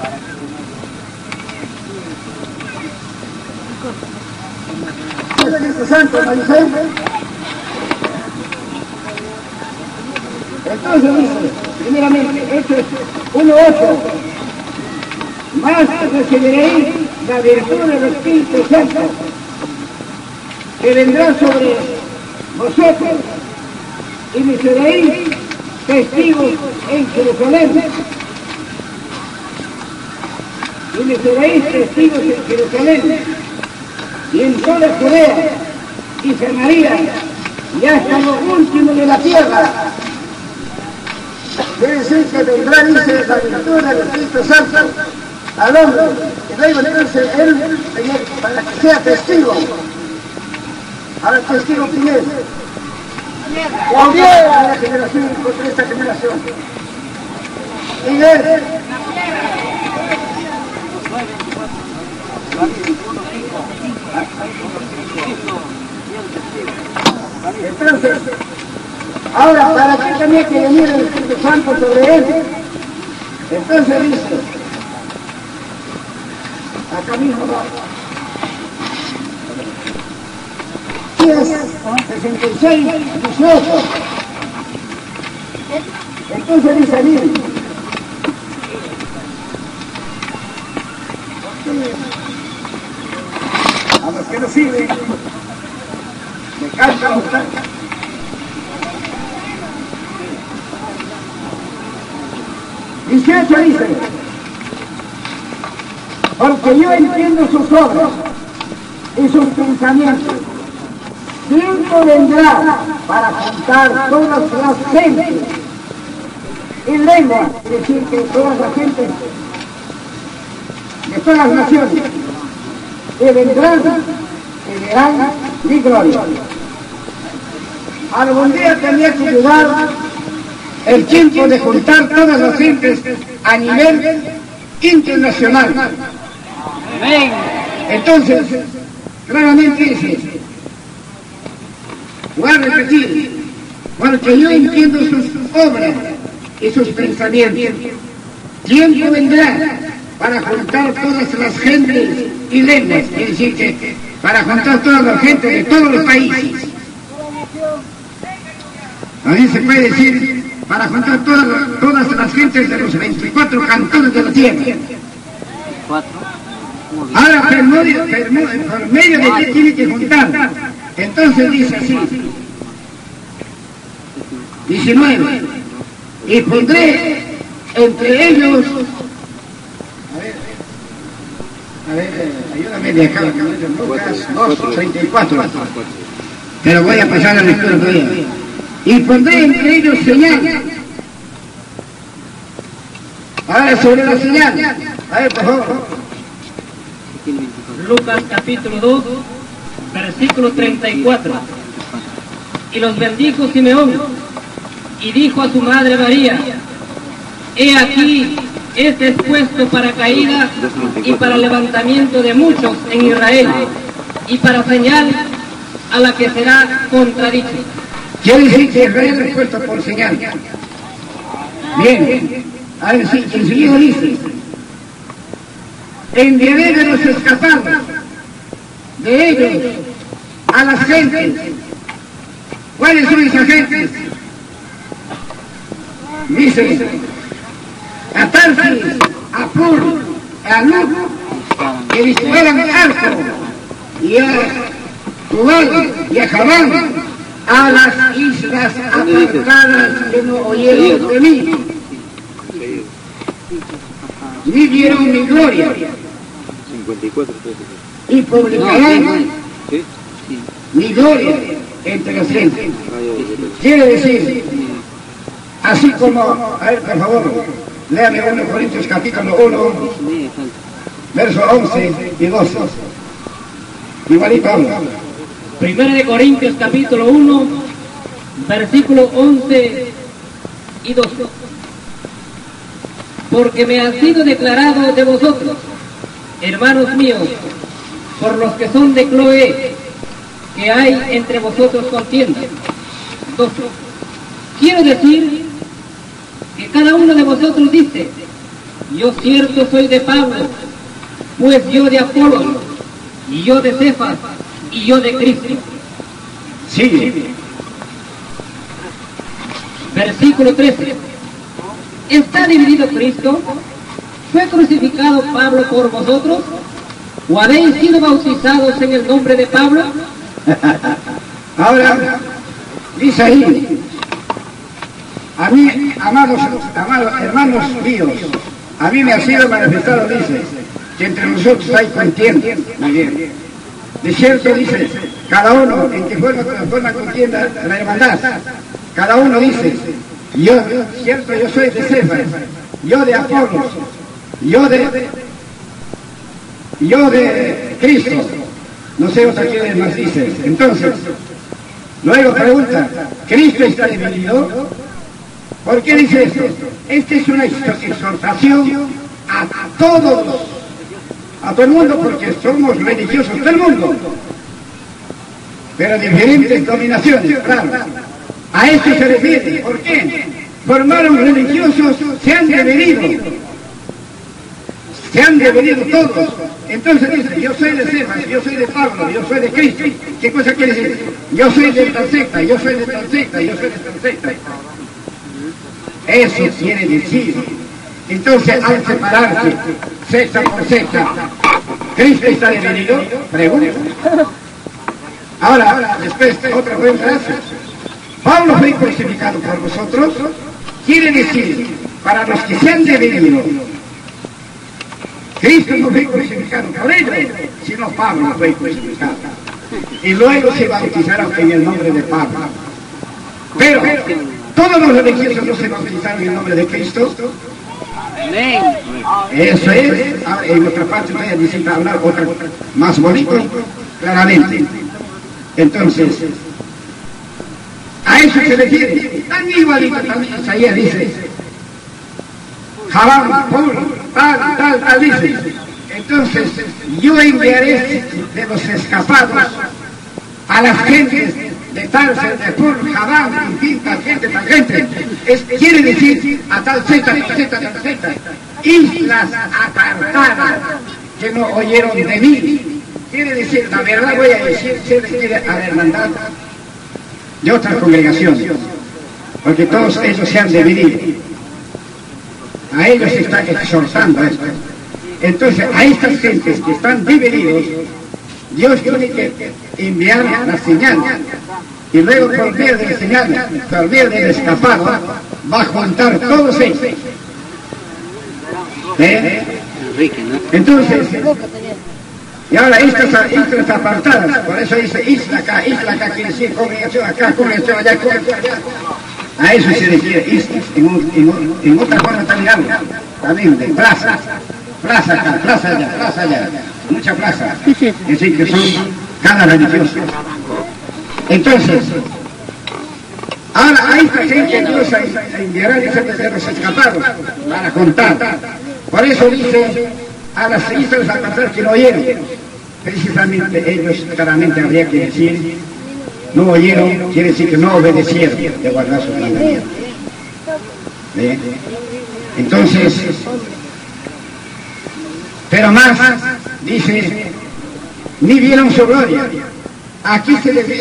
El Espíritu Santo, ¿no dice? Entonces dice, primeramente, Hechos 1:8, más recibiréis la virtud del Espíritu Santo, que vendrá sobre vosotros, y me seréis testigos en Jerusalén, y me seréis testigos en Jerusalén, y en toda Judea y Samaria, y hasta lo último de la tierra. Quiere decir que vendrá, dice, la virtud del Espíritu Santo al hombre, y luego entonces él, para que sea testigo. Ahora, testigo, ¿quién es? La generación, contra esta generación. ¿Quién es? Entonces, ahora, ¿para qué tenía que venir el Espíritu Santo sobre él? Entonces dice, acá mismo va. 66, 18. Entonces dice allí, a los que no sirven, me canta gustar. Dice, porque yo entiendo sus obras y sus pensamientos. Tiempo vendrá para juntar todas las gentes en lengua, es decir, que todas las gentes de todas las naciones que vendrán, que verán mi gloria. Algún día tenía que llegar el tiempo de juntar todas las gentes a nivel internacional. Entonces, claramente dice, voy a repetir, porque yo entiendo sus obras y sus pensamientos. Tiempo vendrá para juntar todas las gentes y lenguas, quiere decir que para juntar toda la gente de todos los países. También se puede decir para juntar todas las gentes de los 24 cantones de la tierra. Ahora, por medio de qué tiene que juntar. Entonces dice así, 19, y pondré entre ellos, ayúdame de acá, Lucas 2:34, pero voy a pasar a la lectura todavía. Y pondré entre ellos señal. Ahora sobre la señal, a ver, por favor. Lucas capítulo 2, versículo 34. Y los bendijo Simeón, y dijo a su madre María, he aquí, este es puesto para caída y para levantamiento de muchos en Israel, y para señal a la que será contradicho. Quiere decir que Israel es puesto por señal. Bien, a ver si enseguida dice, enviaré de los escapados de ellos a las gentes. ¿Cuáles son esas gentes? Dice, a Tarsis, a Pur, a Lud, que disparan arco, y a Tubal y a Javán, a las islas apartadas que no oyeron de mí, ni vieron mi gloria, y publicarán mi gloria entre las gentes. Quiere decir, así como, a ver, por favor, léame 1 Corintios capítulo 1, verso 11 y 12. Igualito habla. 1 Corintios capítulo 1, versículo 11 y 12. Porque me ha sido declarado de vosotros, hermanos míos, por los que son de Cloé, que hay entre vosotros contienda. 12. Quiero decir que cada uno de vosotros dice, yo cierto soy de Pablo, pues yo de Apolo, y yo de Cefas, y yo de Cristo. Sigue. Versículo 13. ¿Está dividido Cristo? ¿Fue crucificado Pablo por vosotros? ¿O habéis sido bautizados en el nombre de Pablo? Ahora, dice ahí, a mí, amados hermanos míos, a mí me ha sido manifestado, dice, que entre nosotros hay contienda. Muy bien. De cierto, dice, cada uno en que forma contienda la hermandad. Cada uno dice, yo soy de Cefas, yo de Apolos, yo de Cristo. No sé otra quién más dice. Entonces, luego pregunta, ¿Cristo está dividido? ¿Por qué dice esto? Esta es una exhortación a todo el mundo, porque somos religiosos todo el mundo, pero diferentes dominaciones, claro. A esto se refiere. ¿Por qué? Formaron religiosos, se han dividido todos. Entonces dice, yo soy de Cefas, yo soy de Pablo, yo soy de Cristo. ¿Qué cosa quiere decir? Yo soy de tal secta, yo soy de tal secta, yo soy de tal secta. Eso quiere decir. Entonces, al separarse secta por secta, ¿Cristo está dividido? Pregunta. Ahora, después, otra pregunta. ¿Pablo fue crucificado por vosotros? Quiere decir, para los que se han dividido, Cristo no fue crucificado por ellos, sino Pablo fue crucificado. Y luego se bautizaron en el nombre de Pablo. Pero, ¿todos los religiosos no se bautizaron en el nombre de Cristo? Eso es. Ahora, en otra parte voy a decir, hablar otra más bonito, claramente. Entonces, a eso se refiere. Tan igualito también Isaías dice, Jabam, Paul, tal, dice. Entonces, yo enviaré de los escapados a las gentes de tal, de Pur, Jabam, en fin, tal gente. Quiere decir a tal Z, islas apartadas que no oyeron de mí. Quiere decir, la verdad voy a decir, se refiere a la hermandad de otra congregación, porque todos ellos se han dividido. A ellos se está exhortando esto. Entonces, a estas gentes que están divididos, Dios tiene que enviar la señal. Y luego, por medio de la señal, por medio del escapado, va a juntar todos ellos. Entonces, y ahora estas apartadas, por eso dice isla acá, quiere decir congregación acá, congregación allá, congregación allá. A eso se refiere islas, en otra forma también de plaza acá, plaza allá, mucha plaza, es decir, que son cada religioso. Entonces, ahora a esta gente Dios enviará de los escapados para contar. Por eso dice a las islas apartadas que no oyeron. Precisamente ellos claramente habría que decir, no oyeron, quiere decir que no obedecieron de guardar sus mandamientos. Entonces, pero más, dice, ni vieron su gloria. Aquí se debe,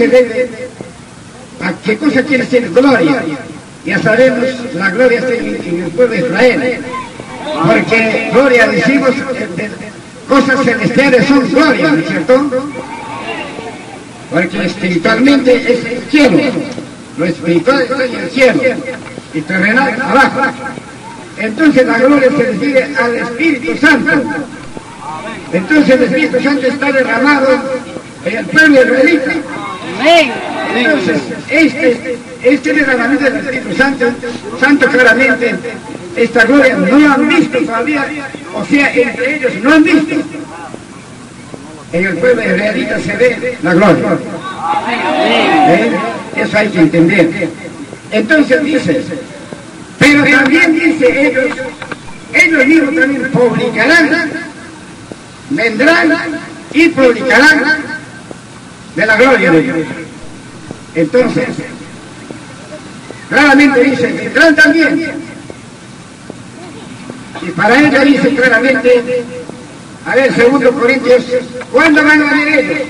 ¿a qué cosa quiere decir gloria? Ya sabemos, la gloria está en el pueblo de Israel. Porque gloria, decimos, cosas celestiales son gloria, ¿no es cierto? Porque espiritualmente es el cielo. Lo espiritual está en el cielo. Y terrenal abajo. Entonces la gloria se refiere al Espíritu Santo. Entonces el Espíritu Santo está derramado en el pueblo israelita. Entonces este derramamiento del Espíritu Santo claramente, esta gloria no la han visto todavía, o sea, entre ellos no han visto. En el pueblo israelita se ve la gloria. Eso hay que entender. Entonces dice, pero también dice ellos mismos también publicarán, vendrán y publicarán de la gloria de Dios. Entonces, claramente dice, vendrán también. Y para ella dice claramente, a ver, 2 Corintios, ¿cuándo van a venir ellos?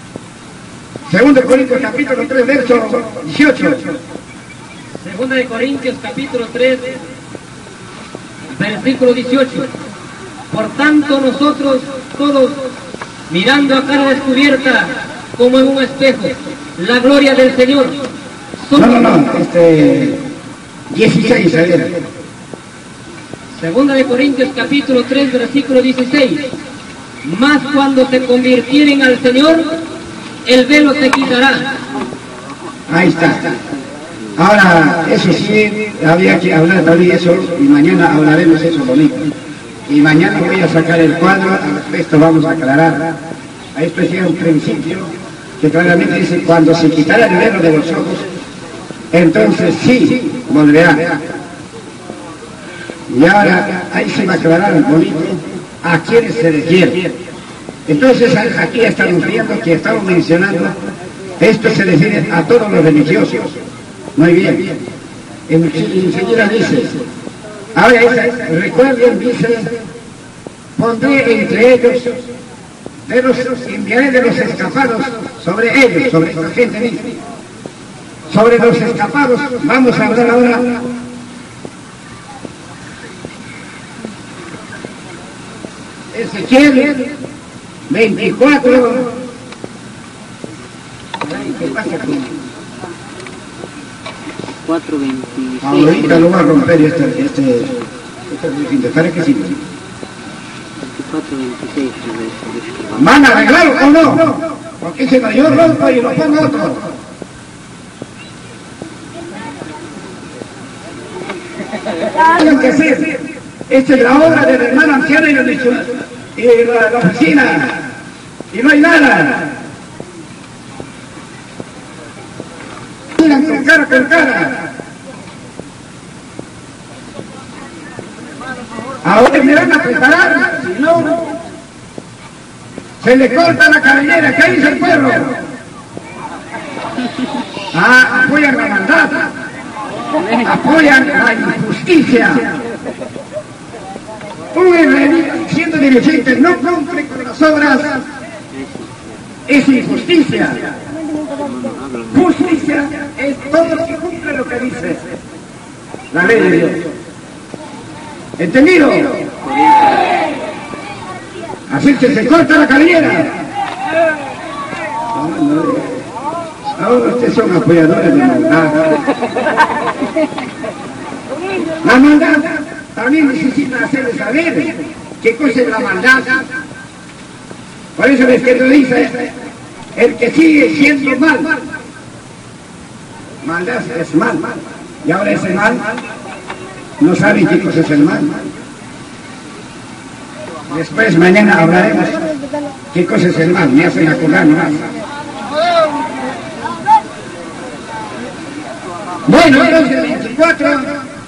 2 Corintios capítulo 3, verso 18. 2 de Corintios capítulo 3, versículo 18. Por tanto nosotros todos, mirando a cara descubierta, como en un espejo, la gloria del Señor. No, 16, a ver. 2 de Corintios capítulo 3, versículo 16. Mas cuando se convirtieren al Señor, el velo se quitará. Ahí está. Ahora, eso sí, había que hablar también eso, y mañana hablaremos eso bonito. Y mañana voy a sacar el cuadro, esto vamos a aclarar. A esto es un principio que claramente dice, cuando se quitará el velo de los ojos, entonces sí, volverá. Y ahora, ahí se va a aclarar bonito a quiénes se refiere. Entonces, aquí estamos viendo que estamos mencionando, esto se refiere a todos los religiosos. Muy bien. Enseguida dice, ahora recuerden, dice, pondré entre ellos, enviaré de los escapados sobre ellos, sobre esta gente misma. Sobre los escapados, vamos a hablar ahora. Ezequiel 24. ¿Qué pasa con 4:26. ahorita lo va a romper este ¿para qué sirve? 24:26. ¿Van a arreglarlo o no? Porque si no, yo rompo y lo pongo otro. Tienen que hacer. Esta es la obra del hermano anciano y la oficina. Y no hay nada. cara con cara. Ahora me van a preparar, si no, se le corta la cabellera. ¿Qué dice el pueblo? Apoyan la maldad, apoyan la injusticia. Un israelita, siendo dirigente, no cumple con las obras, es injusticia. Justicia es todo lo que cumple lo que dice la ley de Dios. ¿Entendido? Así que se corta la cabellera. Ahora ustedes son apoyadores de maldad. La maldad también necesita hacerles saber qué cosa es la maldad. Por eso es que lo dice, el que sigue siendo mal, maldad es mal. Y ahora ese mal no saben qué cosa es el mal. Después mañana hablaremos qué cosa es el mal, me hacen acordar más. Bueno, entonces 24.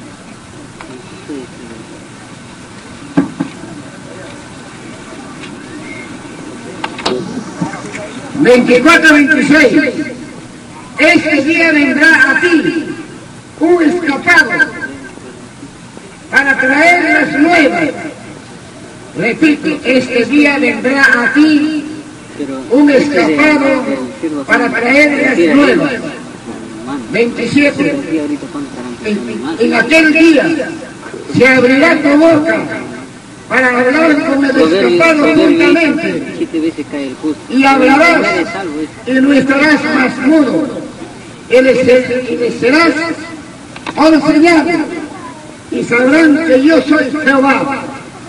24-26. Este día vendrá a ti un escapado para traer las nuevas. Repito, este día vendrá a ti un escapado para traer las nuevas. 27. En aquel día se abrirá tu boca para hablar con el escapado juntamente, y hablarás y no estarás más mudo, y les serás enseñado, y sabrán que yo soy Jehová.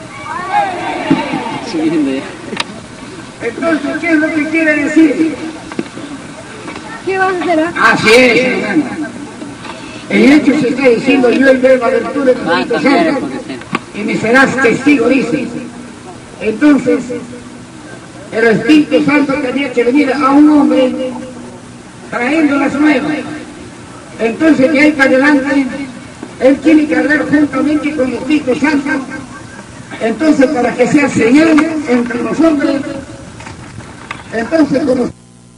Entonces, ¿qué es lo que quiere decir? ¿Qué vas a hacer? Así es, hermano. En Hechos se está diciendo, yo el verbo de virtud del Espíritu Santo, y me serás testigo, dice. Entonces, el Espíritu Santo tenía que venir a un hombre trayendo las nuevas. Entonces, de ahí para adelante, él tiene que hablar juntamente con el Espíritu Santo. Entonces, para que sea señal entre los hombres, entonces como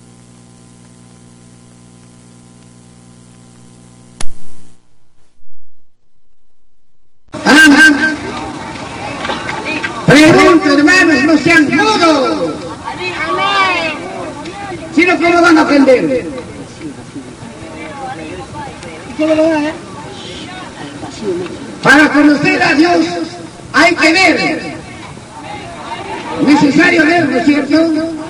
pregunto, hermanos, no sean mudos. Si no, ¿cómo van a aprender? Para conocer a Dios hay que ver. Necesario ver, ¿no es cierto?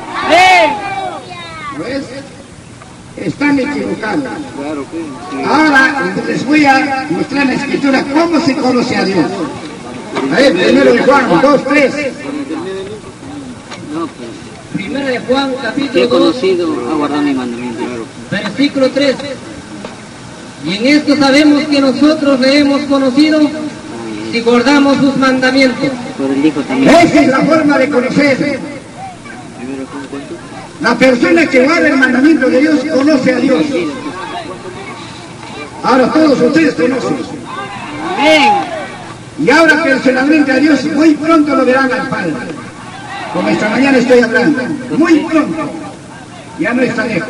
Pues están equivocados. Ahora les voy a mostrar en la escritura cómo se conoce a Dios. A ver, primero de Juan 2:3. Primero de Juan, capítulo He 2, conocido, ha guardado mi mandamiento. versículo 3. Y en esto sabemos que nosotros le hemos conocido si guardamos sus mandamientos. Por el Hijo también. Esa es la forma de conocer. La persona que guarda el mandamiento de Dios conoce a Dios. Ahora todos ustedes conocen. Y ahora personalmente a Dios muy pronto lo verán al Padre. Como esta mañana estoy hablando. Muy pronto. Ya no está lejos.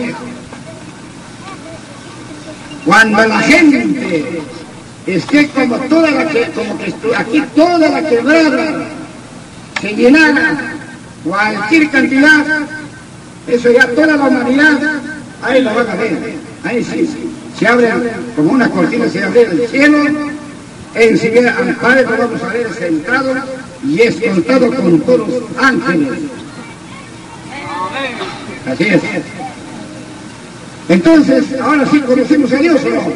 Cuando la gente esté como toda la que, aquí toda la quebrada se llenara cualquier cantidad, eso ya toda la humanidad, ahí lo van a ver. Ahí sí, se abre como una cortina, se abre el cielo, enseguida al Padre lo vamos a ver sentado y escoltado con todos los ángeles. Así es. Entonces, ahora sí conocemos a Dios, ¿o no?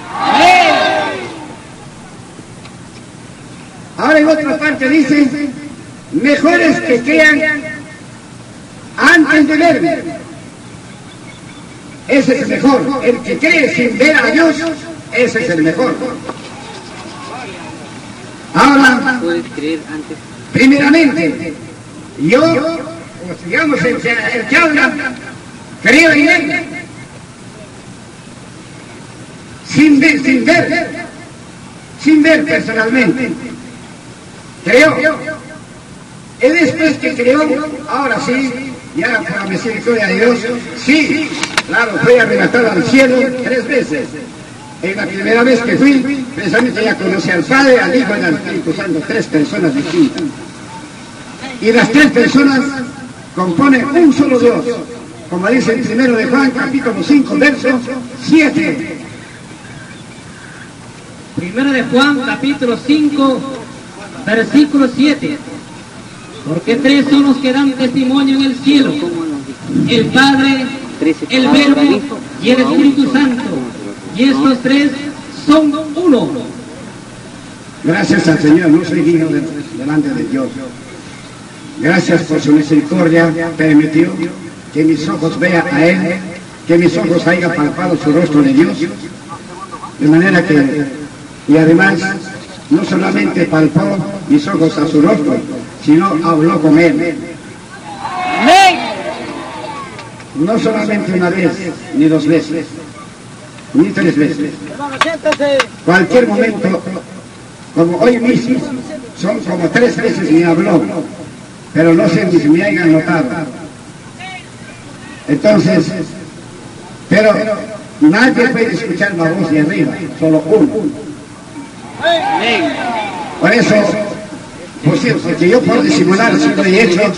Ahora en otra parte dice, mejor es que crean antes de verme. Ese es el mejor. El que cree sin ver a Dios, ese es el mejor. Ahora, ¿Puedes creer antes? primeramente, yo, o digamos el que habla, creo en él. sin ver personalmente. Creó. Y después que creó, ahora sí, ya por la misericordia de Dios, sí, claro, fui arrebatado al cielo 3 veces. En la primera vez que fui, precisamente ya conocí al Padre, al Hijo y al Espíritu Santo, 3 personas distintas. Y las 3 personas componen un solo Dios, como dice el 1 de Juan, capítulo 5, verso 7. 1 de Juan, capítulo 5, versículo 7. Porque 3 son los que dan testimonio en el cielo: el Padre, el Verbo y el Espíritu Santo. Y estos 3 son uno. Gracias al Señor, no soy digno delante de Dios. Gracias por su misericordia, permitió que mis ojos vean a Él, que mis ojos hayan palpado su rostro de Dios. De manera que, y además, no solamente palpó mis ojos a su rostro, sino habló con Él. No solamente una vez, ni 2 veces, ni 3 veces. Cualquier momento, como hoy mismo, son como 3 veces me habló, pero no sé si me hayan notado. Entonces, pero nadie puede escuchar la voz de arriba, solo uno. Por eso, por cierto, que yo puedo disimular si lo he hecho.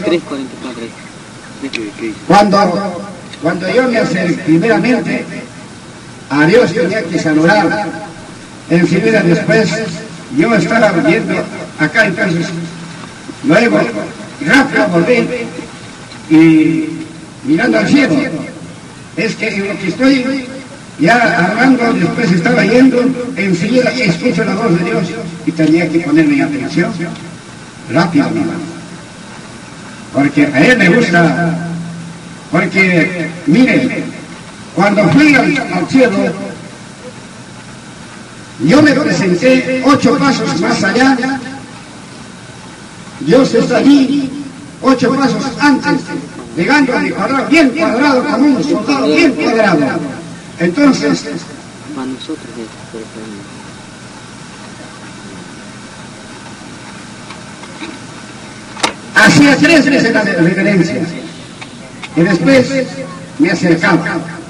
Cuando yo me acerqué primeramente a Dios, tenía que saludar. Enseguida después yo estaba viendo acá, entonces luego rápido volví y mirando al cielo. Es que en lo que estoy ya hablando, después estaba yendo, enseguida escucho la voz de Dios y tenía que ponerme en atención rápido, mi hermano, porque a Él me gusta. Porque, mire, cuando fui al cielo, yo me presenté 8 pasos más allá. Dios está allí 8 pasos antes, llegando al cuadrado, bien cuadrado, como un soldado bien cuadrado. Entonces, hacía 3 veces la reverencia. Y después me acercaba.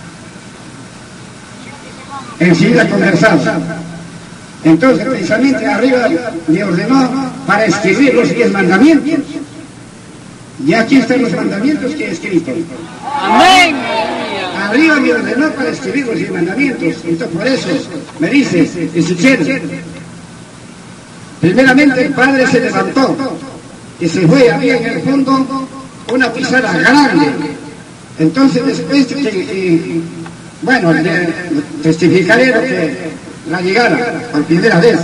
Enseguida conversaba. Entonces, precisamente arriba me ordenó para escribir los 10 mandamientos. Y aquí están los mandamientos que he escrito. Amén. Arriba me ordenó para escribir los 10 mandamientos. Entonces, por eso me dice, Ezequiel, primeramente el Padre se levantó y se fue, había en el fondo una pizarra grande. Entonces después bueno, testificaré lo que la llegada por primera vez.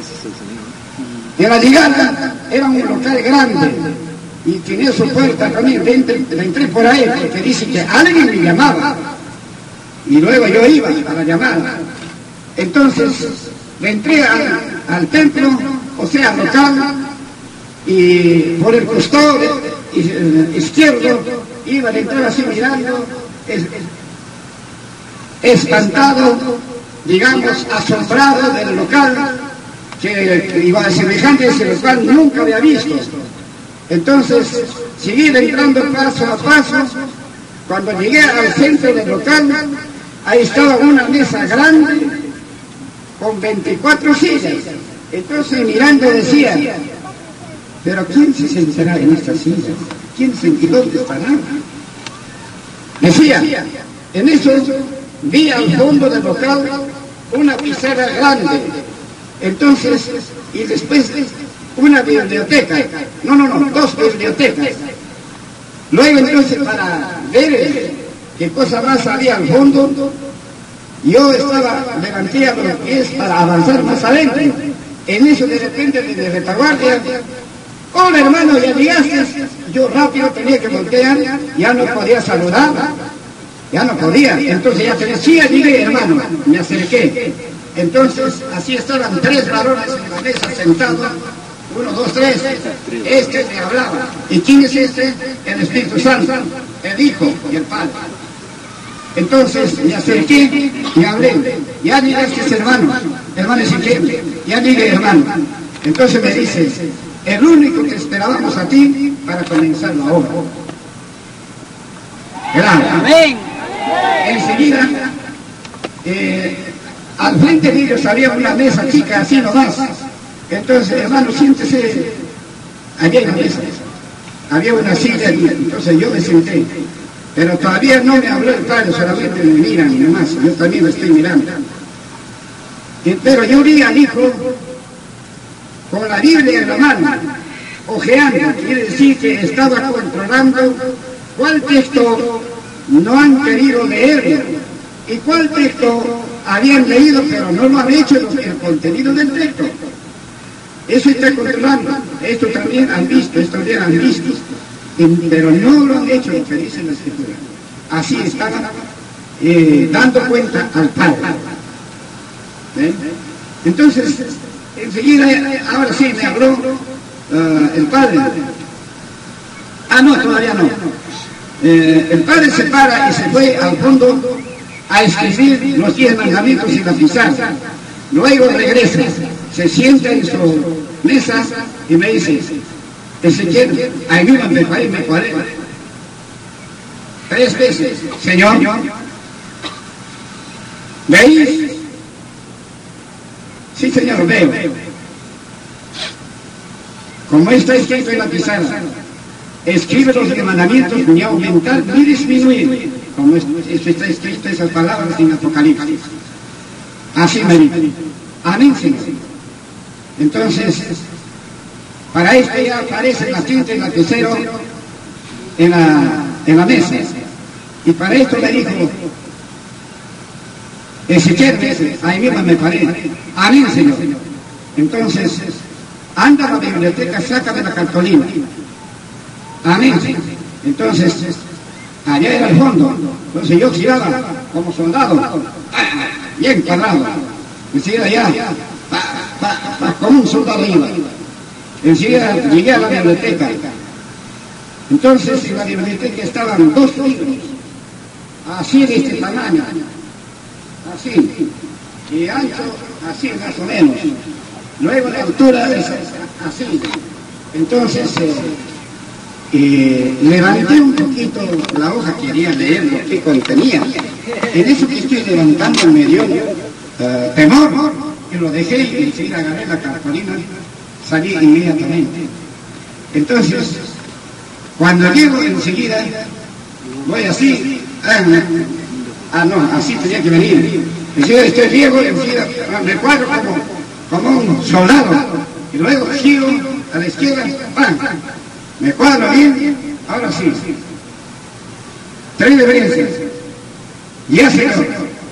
Y la llegada era un local grande y tenía su puerta también. Entré por ahí porque dice que alguien me llamaba y luego yo iba a la llamada. Entonces entré al templo, o sea, al local, y por el costado izquierdo iba a entrar así mirando, espantado, digamos, asombrado del local, que iba a semejante a ese local nunca había visto. Entonces seguí entrando paso a paso. Cuando llegué al centro del local, ahí estaba una mesa grande con 24 sillas. Entonces mirando decía, pero ¿quién se sentará en estas sillas? ¿Quién se y dónde estará? Decía, en eso vi al fondo del local una pizarra grande. Entonces, y después una biblioteca. No, 2 bibliotecas. Luego entonces, para ver qué cosa más había al fondo, yo levanté a los pies para avanzar más adentro. En eso de repente desde retaguardia, hola hermano, ya llegaste. Yo rápido tenía que voltear, ya no podía saludar, ya no podía. Entonces ya tenía, sí, ya llegué hermano, me acerqué. Entonces así estaban 3 varones en la mesa sentados, 1, 2, 3, este me hablaba. ¿Y quién es este? El Espíritu Santo, el Hijo y el Padre. Entonces me acerqué y hablé. Ya llegaste, hermano Ezequiel, ya llegué, hermano. Entonces me dice, el único que esperábamos a ti para comenzar la obra. Gracias. Amén. Enseguida, al frente de ellos había una mesa chica, así nomás. Entonces, hermano, siéntese. Había una mesa, había una silla, entonces yo me senté. Pero todavía no me habló el padre, solamente me miran y nomás. Yo también lo estoy mirando. Pero yo vi al hijo con la Biblia en la mano, ojeando, quiere decir que estaba controlando cuál texto no han querido leer y cuál texto habían leído pero no lo han hecho el contenido del texto. Eso está controlando. Esto también han visto, esto también han visto, pero no lo han hecho lo que dice la Escritura. Así estaban dando cuenta al Padre. Entonces, enseguida, ahora sí me habló el Padre. No, todavía no. El Padre se para y se fue al fondo a escribir los 10 mandamientos y la pizarra. Luego regresa, se sienta en su mesa y me dice, Ezequiel, ayúdame para irme 40. 3 veces, Señor, ¿veis? Sí, Señor, veo. Como está escrito en la pizarra, escribe los mandamientos ni aumentar ni disminuir, como está escrito esas palabras en Apocalipsis. Así me dijo. Amén, Señor. Entonces, para esto ya aparece la tinta y el lapicero en la mesa. Y para esto me dijo, Ezequiel, ahí mismo me paré. Amén, Señor. Entonces, anda a la biblioteca, sácame la cartulina. Amén. Entonces, allá era el fondo. Entonces yo giraba como soldado, bien cuadrado. Enseguida ya, como un soldado iba. Enseguida llegué a la biblioteca. Entonces en la biblioteca estaban 2 libros, así de este tamaño, así, y ancho, así más o menos. Luego la altura es así. Entonces levanté un poquito la hoja, quería leer lo que contenía. En eso que estoy levantando me dio temor, y lo dejé y enseguida agarré la cartulina, salí inmediatamente. Entonces, cuando llego enseguida, voy así, no, así tenía que venir. Enseguida estoy ciego, enseguida me cuadro como un soldado, y luego giro a la izquierda, ¡pam! Me cuadro bien, ahora sí. 3 reverencias. Ya, Señor.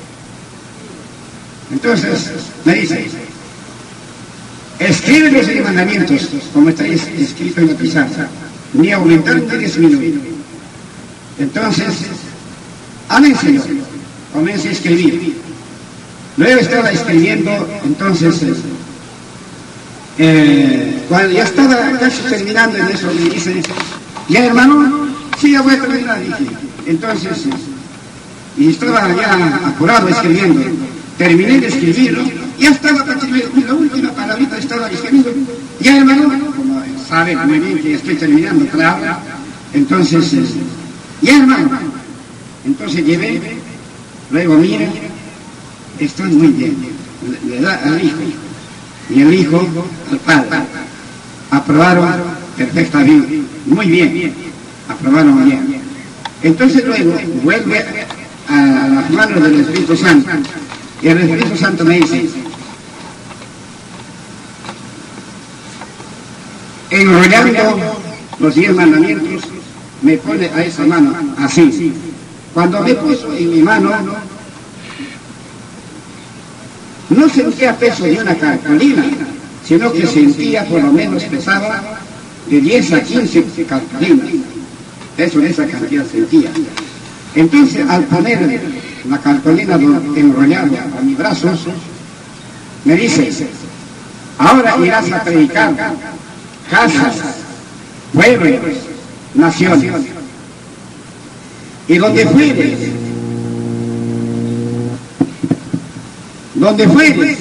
Entonces, me dice, escribe los mandamientos, como está escrito en la pizarra, ni aumentar ni disminuir. Entonces, amén, Señor. Comencé a escribir. Luego estaba escribiendo, entonces, cuando ya estaba casi terminando en eso, me dice, ya hermano, sí, ya voy a terminar, dije. Entonces, y estaba ya apurado escribiendo. Terminé de escribirlo, ya estaba la última palabrita, estaba escribiendo. Ya hermano, como sabe muy bien que estoy terminando, claro. Entonces, ya hermano. Entonces llevé, luego mira, estoy muy bien. Le da al hijo. Y el hijo al padre. Aprobaron perfectamente, muy bien, aprobaron muy bien. Entonces luego vuelve a las manos del Espíritu Santo, y el Espíritu Santo me dice, enrollando los 10 mandamientos, me pone a esa mano, así. Cuando me puso en mi mano, no sentía peso de una cartulina, sino que sentía, por lo menos pesaba, de 10 a 15 cartulinas. Eso en esa cantidad sentía. Entonces, al poner la cartulina enrollada a mis brazos, me dice, ahora irás a predicar casas, pueblos, naciones. Y donde fueres, donde fueres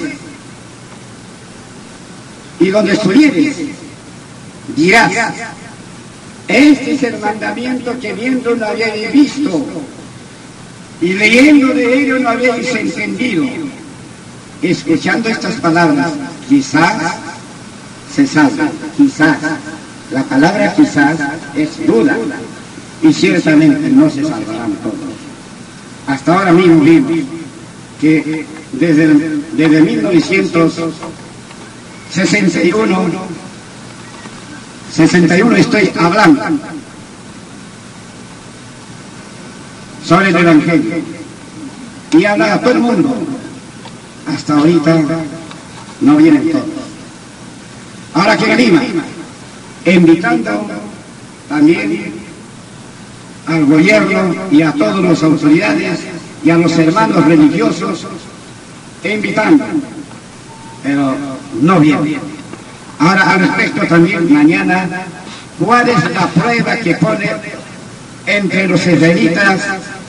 y donde estuvieres, dirás, este es el mandamiento que viendo no habíais visto y leyendo de ello no habíais entendido. Escuchando estas palabras, quizás se salva, quizás. La palabra quizás es duda y ciertamente no se salvarán todos. Hasta ahora mismo vimos que desde 1961 estoy hablando sobre el Evangelio y habla a todo el mundo. Hasta ahorita no vienen todos. Ahora que anima, invitando también al gobierno y a todas las autoridades y a los hermanos religiosos, invitando, pero no vienen. Ahora al respecto también mañana, ¿cuál es la prueba que pone entre los israelitas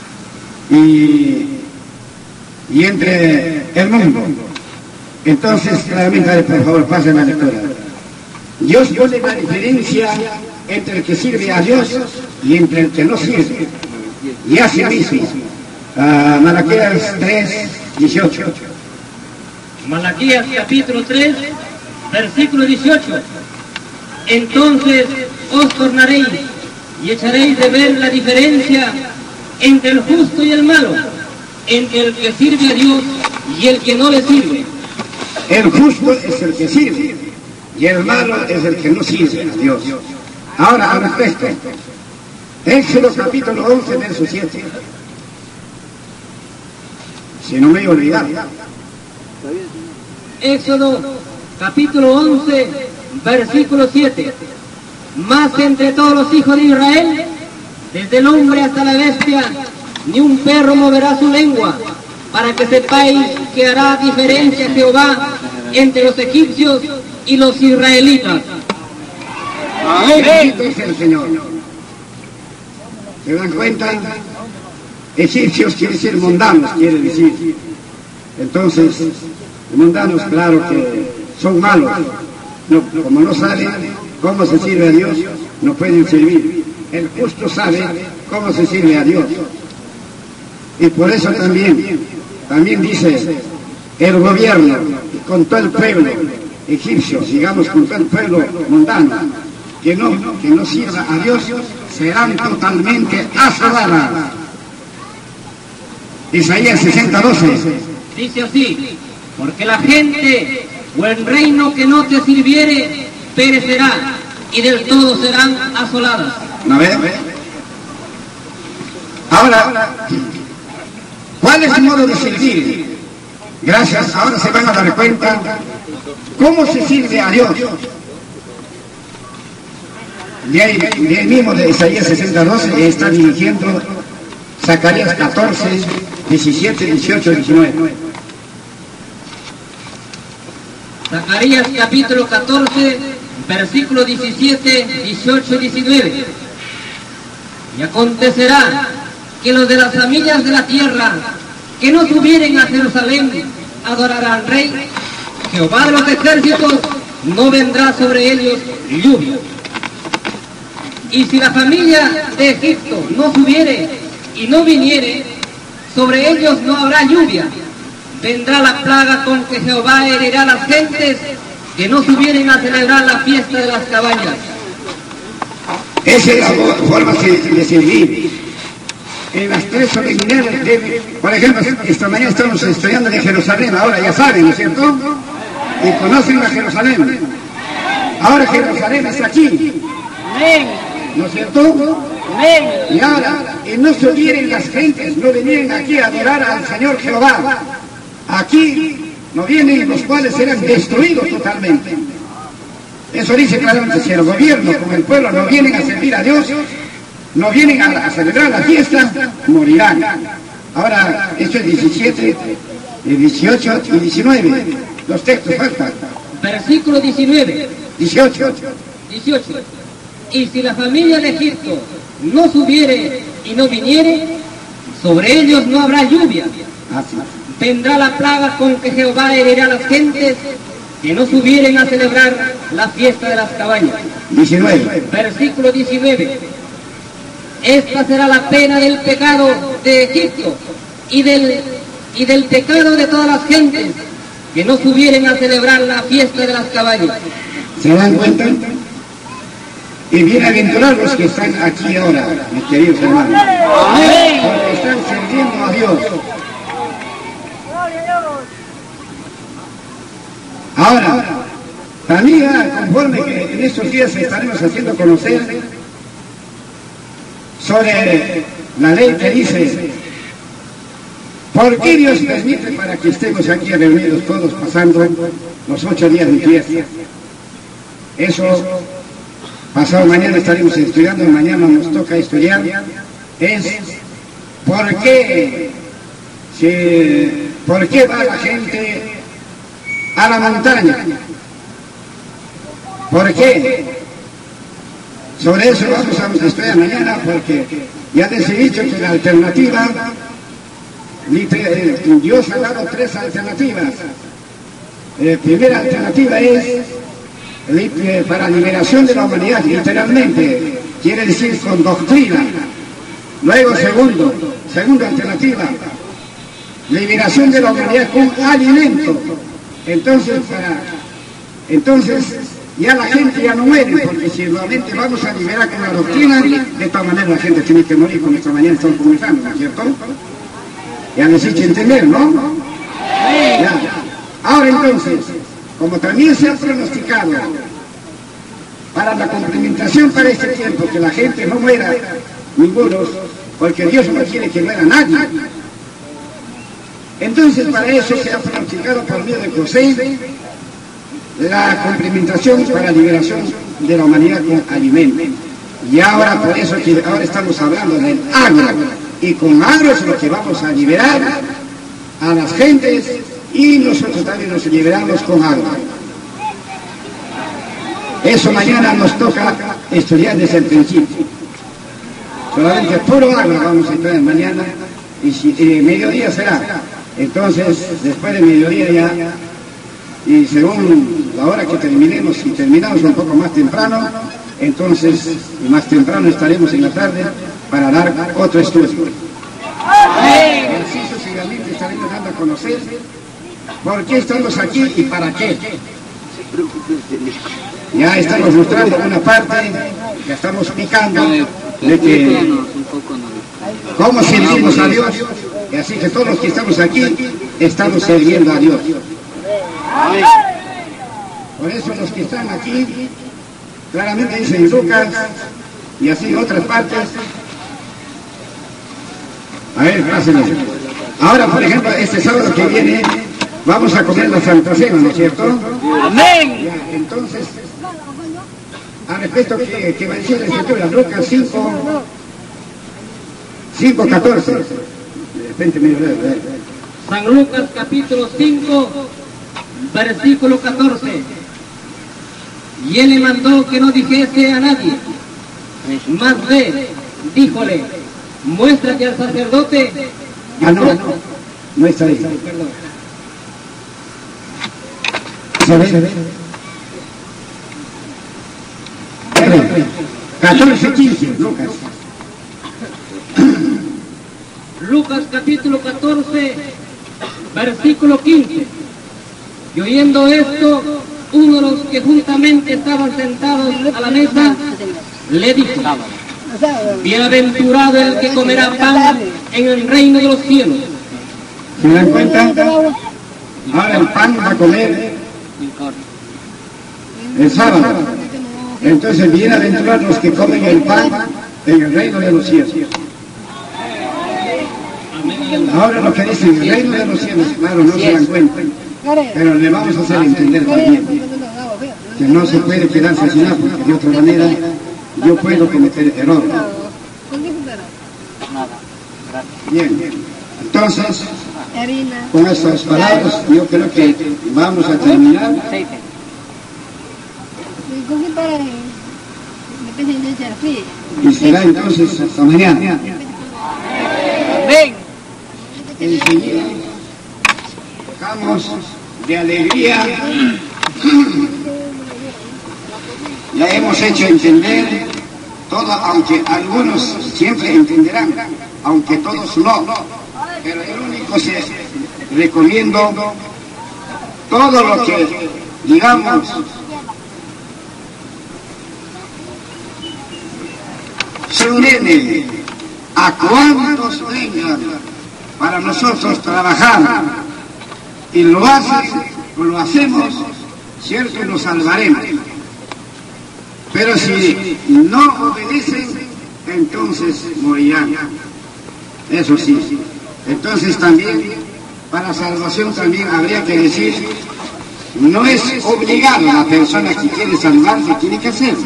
y entre el mundo? Entonces, claramente, por favor, pasen la lectura. Dios pone la diferencia entre el que sirve a Dios y entre el que no sirve. Y así mismo, Malaquías 3:18. Malaquías capítulo 3, versículo 18. Entonces os tornaréis y echaréis de ver la diferencia entre el justo y el malo, entre el que sirve a Dios y el que no le sirve. El justo es el que sirve y el malo es el que no sirve a Dios. Ahora, al respecto, Éxodo capítulo 11, verso 7. Si no me he olvidado. Éxodo capítulo 11, versículo 7. Mas entre todos los hijos de Israel, desde el hombre hasta la bestia, ni un perro moverá su lengua, para que sepáis que hará diferencia Jehová entre los egipcios y los israelitas. Bendito es el Señor. ¿Se dan cuenta? Egipcios quiere decir mundanos, quiere decir. Entonces, mundanos, claro que son malos. No, como no saben cómo se sirve a Dios, no pueden servir. El justo sabe cómo se sirve a Dios. Y por eso también dice el gobierno, con todo el pueblo egipcio, digamos con todo el pueblo mundano, que no sirva a Dios, serán totalmente asoladas. Isaías 60:12. Dice así: porque la gente o el reino que no te sirviere perecerá, y del todo serán asoladas. ¿No ve? Ahora, ¿cuál es el modo de servir? Gracias, ahora se van a dar cuenta cómo se sirve a Dios. De ahí mismo de Isaías 60:12 está dirigiendo Zacarías 14, 17, 18, 19. Zacarías capítulo 14, versículo 17, 18 y 19. Y acontecerá que los de las familias de la tierra que no subieren a Jerusalén adorarán al Rey, Jehová de los ejércitos, no vendrá sobre ellos lluvia. Y si la familia de Egipto no subiere y no viniere, sobre ellos no habrá lluvia. Vendrá la plaga con que Jehová herirá a las gentes que no subieren a celebrar la fiesta de las cabañas. Esa es la forma de servir. En las tres solemnidades, por ejemplo, esta mañana estamos estudiando de Jerusalén, ahora ya saben, ¿no es cierto? Y conocen a Jerusalén. Ahora Jerusalén está aquí. ¿No es cierto? Y ahora, y no se vienen las gentes, no vienen aquí a adorar al Señor Jehová. Aquí no vienen los cuales serán destruidos totalmente. Eso dice claramente, si el gobierno como el pueblo no vienen a servir a Dios, no vienen a celebrar la fiesta, morirán. Ahora, esto es 17, 18 y 19. Los textos faltan. Versículo 19. 18. Y si la familia de Egipto no subiere y no viniere, sobre ellos no habrá lluvia. vendrá la plaga con que Jehová herirá a las gentes que no subieren a celebrar la fiesta de las cabañas. 19. Versículo 19. Esta será la pena del pecado de Egipto y del pecado de todas las gentes que no subieren a celebrar la fiesta de las cabañas. ¿Se dan cuenta? Y bienaventurados los que están aquí ahora, mis queridos hermanos, porque están sirviendo a Dios. Ahora, también conforme que en estos días estaremos haciendo conocer sobre la ley que dice, ¿por qué Dios permite para que estemos aquí reunidos todos pasando los 8 días de fiesta? Eso, pasado mañana estaremos estudiando, mañana nos toca estudiar, es ¿por qué va la gente a la montaña? ¿Por qué? Sobre eso vamos a estudiar mañana, porque ya les he dicho que la alternativa, Dios ha dado 3 alternativas. Primera alternativa es para liberación de la humanidad, literalmente, quiere decir con doctrina. Luego segunda alternativa, liberación de la humanidad con alimento. Entonces ya la gente ya no muere, porque si realmente vamos a liberar con la doctrina, de esta manera la gente tiene que morir, como esta mañana estamos conversando, ¿no es cierto? Ya les he hecho entender, ¿no? Ya. Ahora entonces, como también se ha pronosticado para la complementación para este tiempo, que la gente no muera, ninguno, porque Dios no quiere que muera nadie. Entonces para eso se ha pronosticado por medio de José la complementación para liberación de la humanidad con alimento. Y ahora por eso que ahora estamos hablando del agro, y con agro es lo que vamos a liberar a las gentes, y nosotros también nos liberamos con agro. Eso mañana nos toca estudiar desde el principio. Solamente puro agro vamos a estudiar mañana, y mediodía será. Entonces, después de mediodía ya, y según la hora que terminemos, si terminamos un poco más temprano, entonces más temprano estaremos en la tarde para dar otro estudio. Y así sucesivamente estaremos dando a conocer por qué estamos aquí y para qué. Ya estamos mostrando una parte, ya estamos picando de que cómo servimos a Dios, y así que todos los que estamos aquí estamos sirviendo a Dios. Por eso los que están aquí, claramente dice en Lucas, y así en otras partes. A ver, pásenme. Ahora, por ejemplo, este sábado que viene, vamos a comer la Santa Cena, ¿no es cierto? Amén. Ya, entonces, a respecto que va a decir la Escritura, Lucas 5:14. De repente me San Lucas capítulo 5, versículo 14. Y él le mandó que no dijese a nadie, mas ve, díjole, muéstrate al sacerdote. No está ahí. Perdón. ¿Se ve? 14:15, Lucas. Lucas capítulo 14, versículo 15. Y oyendo esto, uno de los que juntamente estaban sentados a la mesa, le dijo, bienaventurado el que comerá pan en el reino de los cielos. ¿Se dan cuenta? Ahora el pan va a comer el sábado. Entonces bienaventurados los que comen el pan en el reino de los cielos. Ahora lo que dice en el reino de los cielos, claro, no se dan cuenta, pero le vamos a hacer entender también que no se puede quedarse sin nada, porque de otra manera yo puedo cometer error. Bien, entonces con estas palabras yo creo que vamos a terminar. Y será entonces hasta mañana. Amén. Enseguida Estamos de alegría. Ya hemos hecho entender todo, aunque algunos siempre entenderán, aunque todos no. Pero el único se recomiendo todo lo que digamos se ordene a cuantos vengan para nosotros trabajar y lo hacen o lo hacemos, cierto, nos salvaremos. Pero si no obedecen, entonces morirán. Eso sí. Entonces también, para salvación también habría que decir, no es obligado a la persona que quiere salvarse, tiene que hacerlo.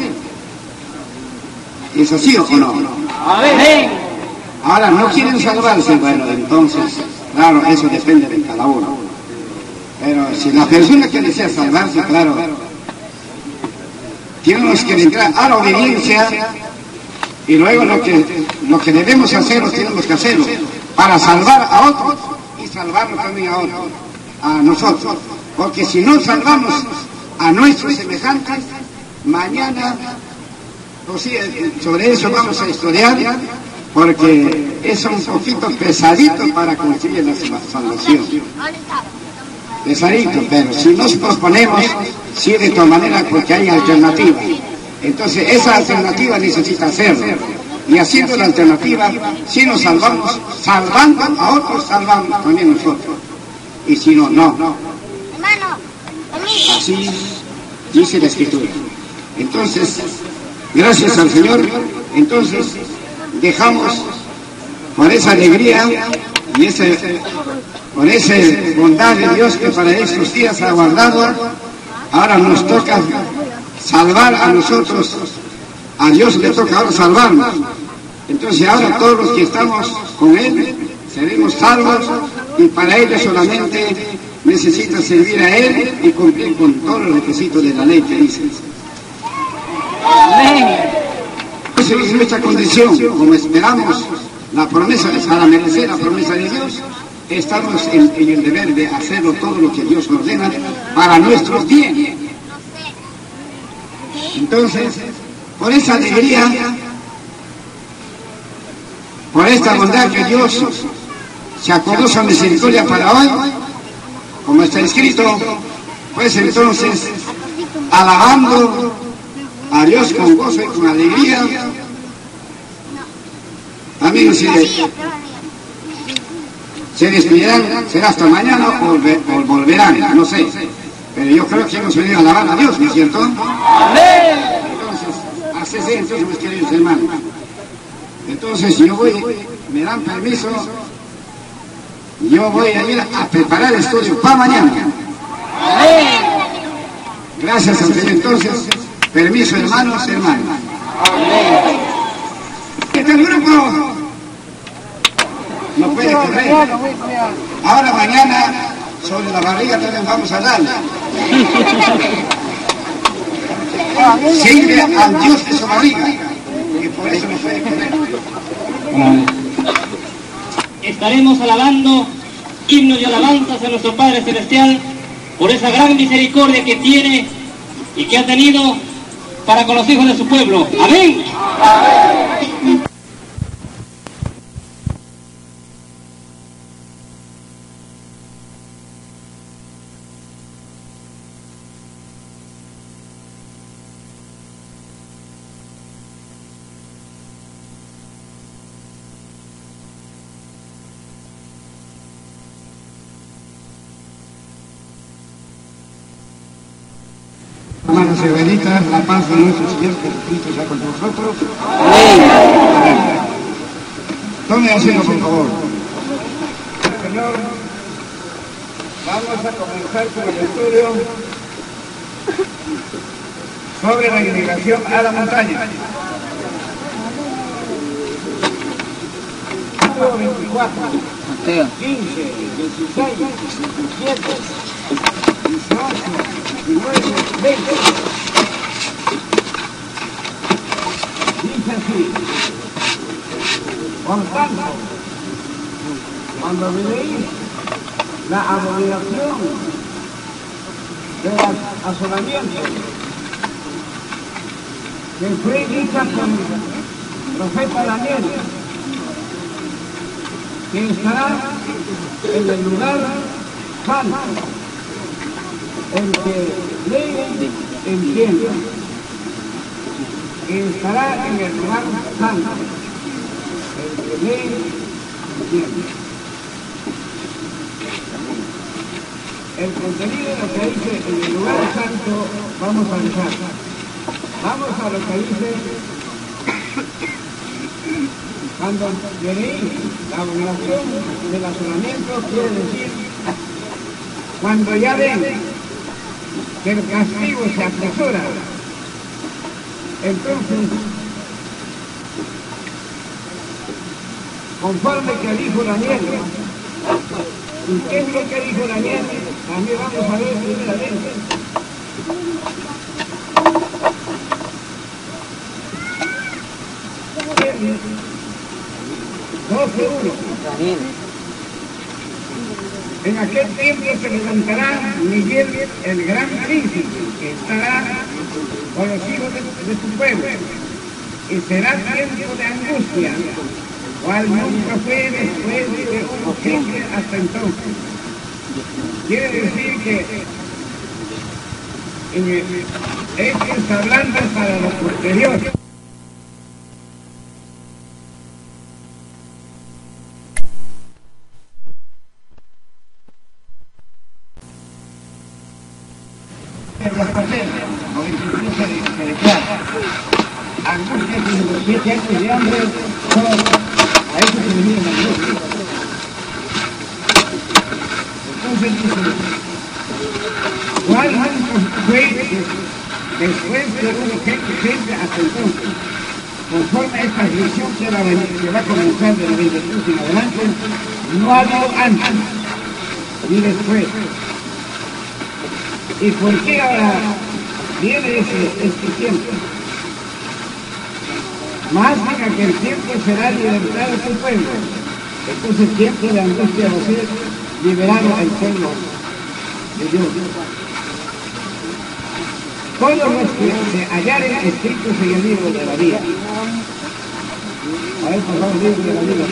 ¿Es así o no? Amén. Ahora, no quieren salvarse, bueno, entonces, claro, eso depende de cada uno. Pero si la persona que desea salvarse, claro, tenemos que entrar a la obediencia y luego lo que debemos hacer, lo tenemos que hacerlo para salvar a otros y salvarlo también a otros, a nosotros. Porque si no salvamos a nuestros semejantes, mañana, o sea, sobre eso vamos a estudiar, porque es un poquito pesadito para conseguir la salvación. Pesadito, pero si nos proponemos, sí, de todas maneras, porque hay alternativa. Entonces, esa alternativa necesita hacerlo. Y haciendo la alternativa, si nos salvamos, salvando a otros, salvamos también nosotros. Y si no, no. Así dice la Escritura. Entonces, gracias al Señor, entonces dejamos por esa alegría y por esa bondad de Dios que para estos días ha guardado. Ahora nos toca salvar a nosotros, a Dios le toca ahora salvarnos. Entonces ahora todos los que estamos con Él seremos salvos, y para ello solamente necesita servir a Él y cumplir con todos los requisitos de la ley que dice. Esa es nuestra condición, como esperamos la promesa, para merecer la promesa de Dios, estamos en el deber de hacerlo todo lo que Dios ordena para nuestros bienes. Entonces, por esa alegría, por esta bondad que Dios se acordó su misericordia para hoy, como está escrito, pues entonces, alabando a Dios con gozo y con alegría, amigos, se despedirán, será hasta mañana o volverán, no sé. Pero yo creo que hemos venido a alabar a Dios, ¿no es cierto? ¡Amén! Entonces, así es, entonces, mis queridos hermanos. Entonces, yo voy, me dan permiso, yo voy a ir a preparar el estudio para mañana. ¡Amén! Gracias al Señor. Entonces, permiso, hermanos. ¡Amén! ¿Está el grupo? No puede correr. Ahora mañana, sobre la barriga también vamos a darle. Sirve al Dios de su barriga, y por eso no puede correr. Estaremos alabando himnos y alabanzas a nuestro Padre Celestial por esa gran misericordia que tiene y que ha tenido para con los hijos de su pueblo. ¡Amén! ¡Amén! Hermanos y hermanitas, la paz de nuestro Señor Jesucristo sea con nosotros. Amén. Tome asiento, por favor. Señor, vamos a comenzar con el estudio sobre la inmigración a la montaña. 24, 15, 16, 17, 18, 19, 20. Dice así: por tanto, cuando veréis la abominación del asolamiento que fue dicha por el profeta Daniel, que estará en el lugar santo. El que lee entiende, que estará en el lugar santo. El que lee entiende. El contenido de lo que dice en el lugar santo vamos a dejar. Vamos a lo que dice cuando leí la abominación del asolamiento, quiere decir cuando ya ven que el castigo se apresura. Entonces, conforme que dijo Daniel, ¿y qué es lo que dijo Daniel? También vamos a ver primeramente. Daniel. En aquel tiempo se levantará Miguel, el gran príncipe, que estará con los hijos de su pueblo, y será tiempo de angustia, cual nunca fue después de un siempre hasta entonces. Quiere decir que esto está hablando para lo posterior. Se declara angustia de los 7 años de hambre, a eso se le la angustia. Entonces dice, ¿cuál fue después de un gente hasta entonces? Conforme a esta visión que va a comenzar de la 23 en adelante, no ha habido antes ni después. ¿Y por qué ahora viene este tiempo? Más en aquel tiempo será libertado tu pueblo. Entonces el tiempo de angustia va a ser liberado el pueblo de Dios. Todos los que se hallaren escritos en el libro de la vida. A ver, por favor, el libro de la vida.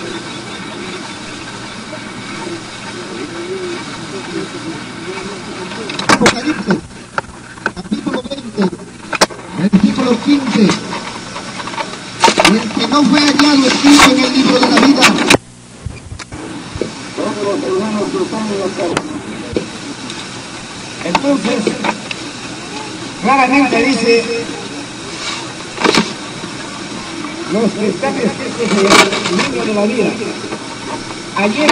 Apocalipsis, capítulo 20, versículo 15. El que no fue hallado escrito en el libro de la vida. Todos los hermanos cruzando la cara. Entonces, claramente dice, los que están escritos en el libro de la vida. Ayer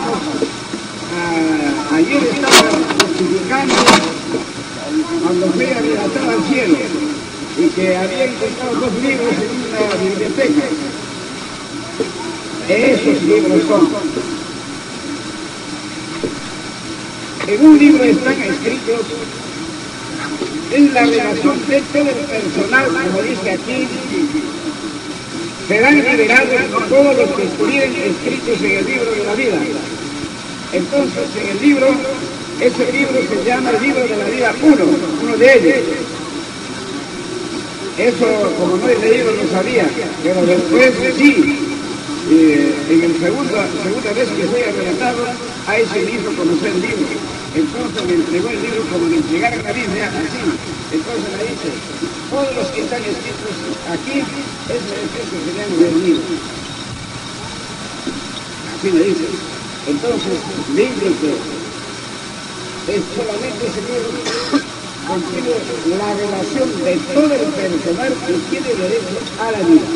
estaba justificando cuando fui a relatar al cielo y que había encontrado 2 libros en una biblioteca. Esos libros son. En un libro están escritos, es la relación de todo el personal, como dice aquí, serán liberados todos los que estuvieran escritos en el libro de la vida. Entonces, en el libro, ese libro se llama el libro de la vida uno de ellos. Eso, como no he leído, no sabía, pero después sí, en la segunda vez que fui a relatarlo, ahí se me hizo conocer el libro. Entonces me entregó el libro como me entregaron la Biblia, así. Entonces me dice, todos los que están escritos aquí, es que se llama el libro. Así me dice. Entonces, dice que es solamente ese libro contiene la relación de todo el personal que tiene derecho a la vida.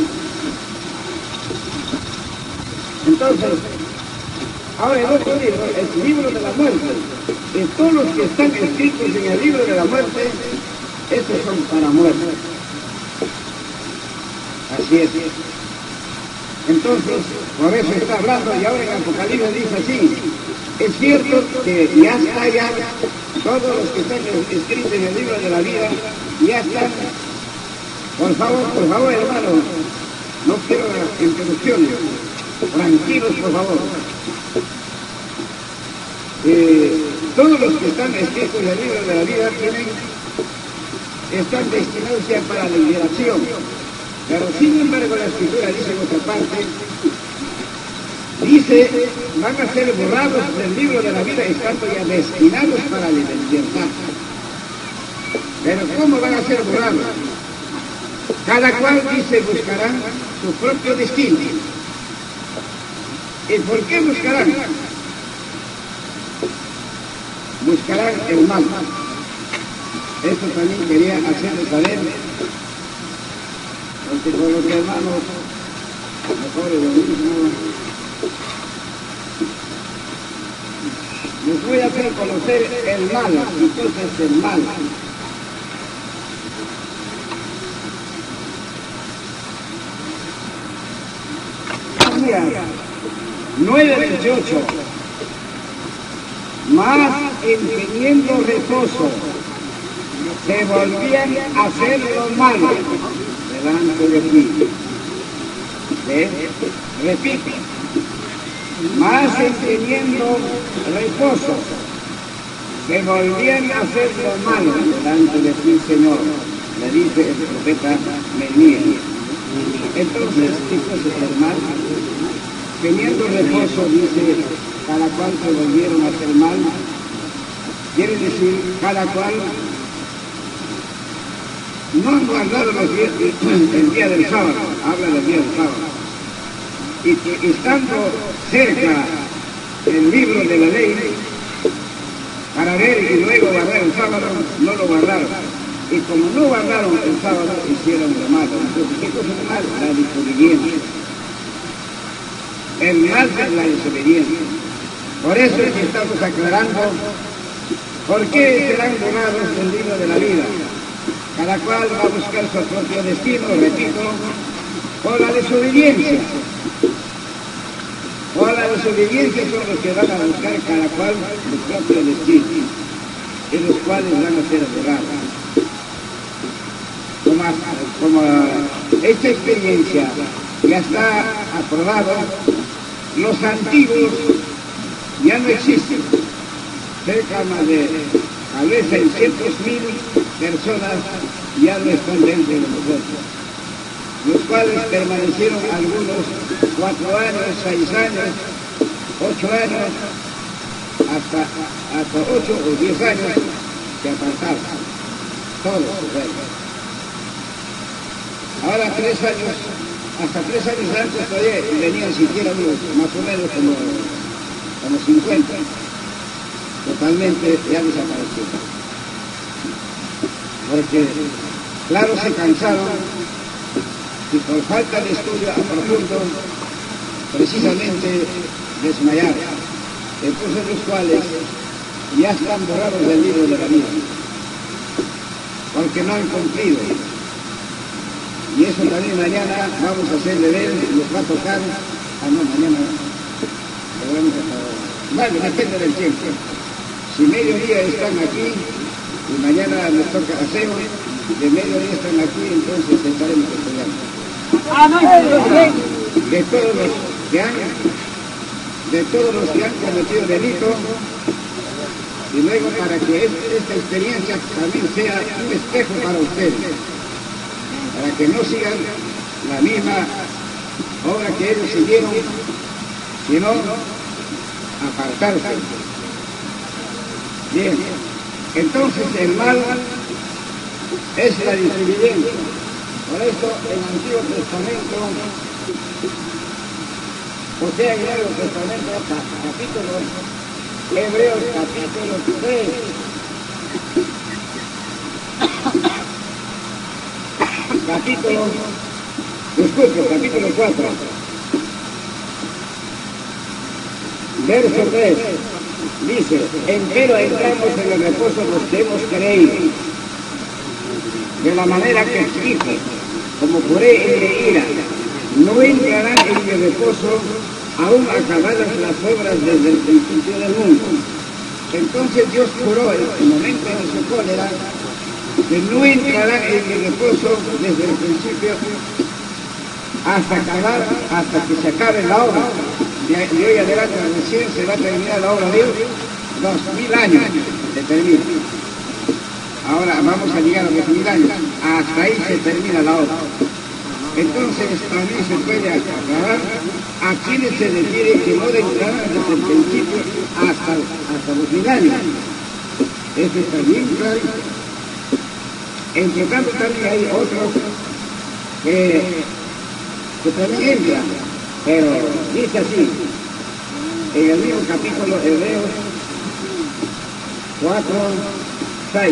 Entonces, ahora el otro libro, el libro de la muerte, y todos los que están escritos en el libro de la muerte, estos son para muerte. Así es. Entonces, por eso está hablando, y ahora en Apocalipsis dice así, es cierto que ya está ya, todos los que están escritos en el libro de la vida, ya están, por favor hermano, no quiero interrupciones, tranquilos por favor. todos los que están escritos en el libro de la vida están destinados ya para la liberación. Pero sin embargo la Escritura dice en otra parte, dice, van a ser borrados del libro de la vida estando ya destinados para la libertad. Pero ¿cómo van a ser borrados? Cada cual, dice, buscará su propio destino. ¿Y por qué buscarán? Buscarán el mal. Esto también quería hacerles saber, porque con los hermanos, mejor es lo mismo. Les voy a hacer conocer el mal, entonces el mal. Mira, 9:28. Más teniendo reposo, se volvían a hacer lo malo delante de ti. ¿Ves? Repito. Más teniendo reposo, se volvían a hacer lo malo delante de ti, Señor, le dice el profeta Nehemías. Entonces, ¿qué cosa es el mal? Teniendo reposo, dice, cada cual se volvieron a hacer mal. Quiere decir, cada cual no han guardado el día del sábado, habla del día del sábado. Y que estando cerca el libro de la ley, para ver y luego guardar el sábado, no lo guardaron. Y como no guardaron el sábado, hicieron lo malo. Entonces, ¿qué cosa es mal? La desobediencia. El mal es la desobediencia. Por eso es que estamos aclarando por qué serán borrados del libro de la vida. Cada cual va a buscar su propio destino, repito, por la desobediencia. Por la desobediencia son los que van a buscar cada cual su propio destino, y los cuales van a ser borrados. Como esta experiencia ya está aprobada, los antiguos ya no existen. Cerca más de tal vez 600.000 personas ya no están dentro de nosotros, los cuales permanecieron algunos 4 años, 6 años, 8 años, hasta 8 o 10 años se apartaron, todos sus años. Ahora 3 años, hasta 3 años antes todavía venían siquiera unos, más o menos como 50. Totalmente ya desaparecieron. Porque, claro, se cansaron y por falta de estudio a profundo, precisamente desmayaron. Entonces los cuales ya están borrados del libro de la vida, porque no han cumplido. Y eso también mañana vamos a hacerle ver, nos va a tocar, mañana, bueno, depende del tiempo. Si mediodía están aquí, y mañana nos toca aseo, de mediodía están aquí, entonces estaremos estudiando. De todos los que han cometido delito, y luego para que esta experiencia también sea un espejo para ustedes, para que no sigan la misma obra que ellos siguieron, sino apartarse. Bien, entonces el mal es la desobediencia. Por eso el Antiguo Testamento, o sea, en el Nuevo Testamento, capítulo, Hebreos capítulo 3, capítulo 4, verso 3, dice, empero entramos en el reposo los que hemos creído, de la manera que escrito, como juré en mi ira, no entrarán en mi reposo, aún acabadas las obras desde el principio del mundo. Entonces Dios juró en el momento de su cólera, que no entrarán en mi reposo desde el principio hasta que se acabe la obra. De hoy adelante recién se va a terminar la obra de Dios, 2000 años se termina. Ahora vamos a llegar a 2000 años. Hasta ahí se termina la obra. Entonces también se puede aclarar a quienes se refiere que no entrarán desde el principio hasta 2000 años. Eso está bien claro. Entre tanto también hay otros que también entran, pero dice así, en el mismo capítulo Hebreos 4, 6.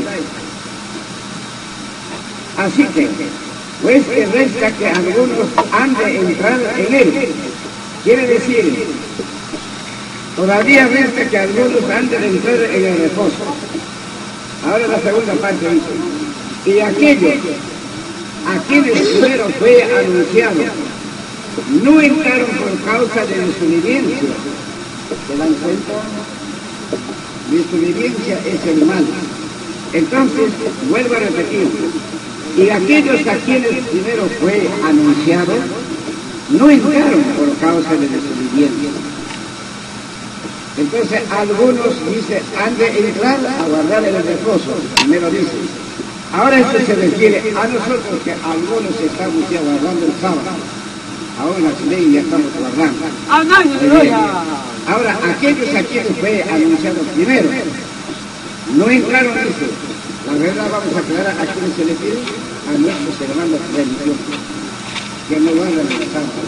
Así que, pues que resta que algunos han de entrar en él. Quiere decir, todavía resta que algunos han de entrar en el reposo. Ahora la segunda parte dice, y aquellos a quienes primero fue anunciado no entraron por causa de desobediencia. ¿Se dan cuenta? Desobediencia es el mal. Entonces, vuelvo a repetir, y aquellos a quienes primero fue anunciado no entraron por causa de desobediencia. Entonces, algunos dicen, han de entrar a guardar el reposo, primero dice. Ahora esto se refiere a nosotros que algunos estamos ya guardando el sábado. Ahora las leyes ya estamos guardando. Ahora, aquellos a quienes fue anunciado primero, no entraron, dice. La verdad vamos a aclarar a quienes se refiere a nuestros hermanos religiosos, que no guardan el sábado.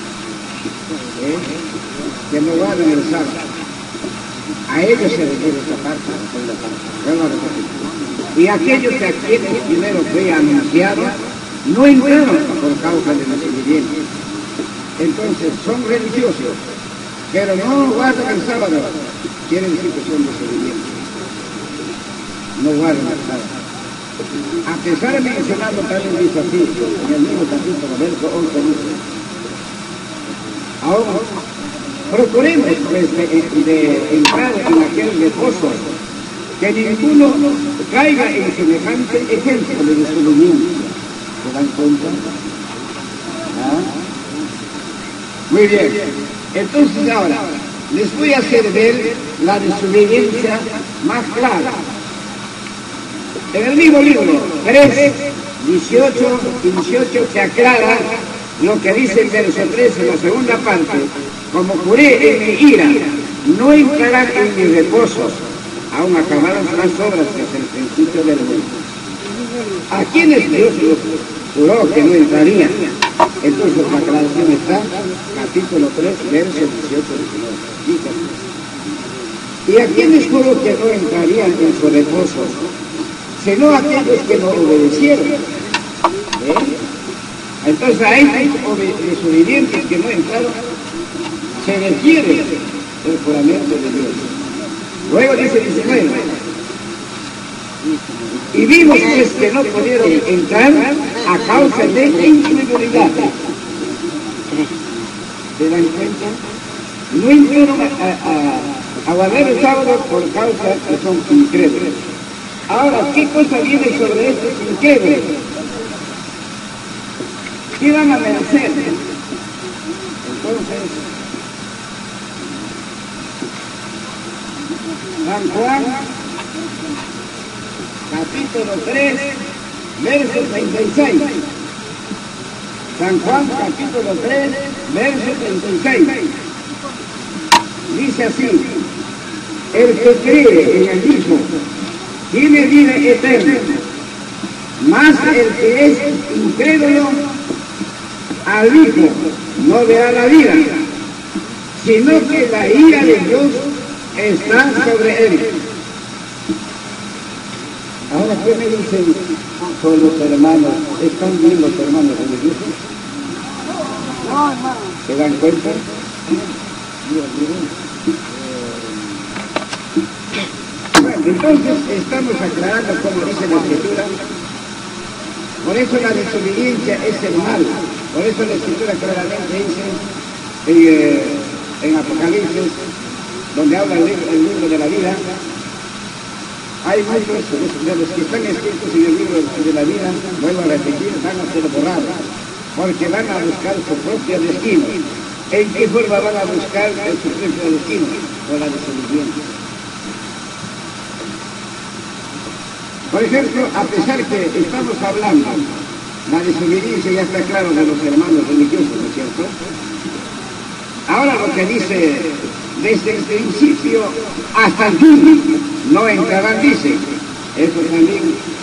Que no guardan el sábado. A ellos se refiere esta parte, la segunda parte. Vamos a repetir. Y aquellos a quienes primero fue anunciado, no entraron por causa de la desobediencia. Entonces, son religiosos, pero no guardan el sábado. Quiere decir que son desobedientes. No guardan el sábado. A pesar de mencionarlo, también dice así, en el mismo capítulo, verso 11 dice, ahora, procuremos pues, de entrar en aquel reposo, que ninguno caiga en semejante ejemplo de desobediencia. ¿Se dan cuenta? ¿Ah? Muy bien. Entonces ahora, les voy a hacer ver la desobediencia más clara. En el mismo libro, 3, 18 y 18 se aclara lo que dice el verso 3 en la segunda parte. Como juré en mi ira, no entrarán en mi reposo, aún acabaron las obras desde el principio del mundo. ¿A quienes Dios juró que no entrarían? Entonces la aclaración está, capítulo 3, versos 18 y 19. ¿Y a quienes juró que no entrarían en su reposo? Sino a aquellos que no obedecieron. Entonces a estos desobedientes que no entraron, se refiere el juramento de Dios. Luego dice 19. Y vimos pues que no pudieron entrar a causa de incredulidad. ¿Se dan cuenta? No entraron a guardar el sábado por causa que son incrédulos. Ahora, ¿qué cosa viene sobre estos incrédulos? ¿Qué van a merecer? Entonces, San Juan, capítulo 3, verso 36. San Juan, capítulo 3, verso 36. Dice así, el que cree en el Hijo tiene vida eterna, mas el que es incrédulo al Hijo no verá la vida, sino que la ira de Dios está sobre él. Ahora, ¿qué me dicen sobre los hermanos? ¿Están bien los hermanos religiosos? ¿Se dan cuenta? Bueno, entonces estamos aclarando como dice la Escritura. Por eso la desobediencia es el mal. Por eso la Escritura claramente dice en Apocalipsis, donde habla el libro de la vida, hay muchos de los que están escritos en el libro de la vida, vuelvo a repetir, van a ser borrados, porque van a buscar su propio destino. ¿En qué forma van a buscar su propio destino? Por la desobediencia. Por ejemplo, a pesar que estamos hablando, la desobediencia ya está claro de los hermanos religiosos, ¿no es cierto? Ahora lo que dice, desde el principio hasta el fin, no entrarán, dice. Eso también.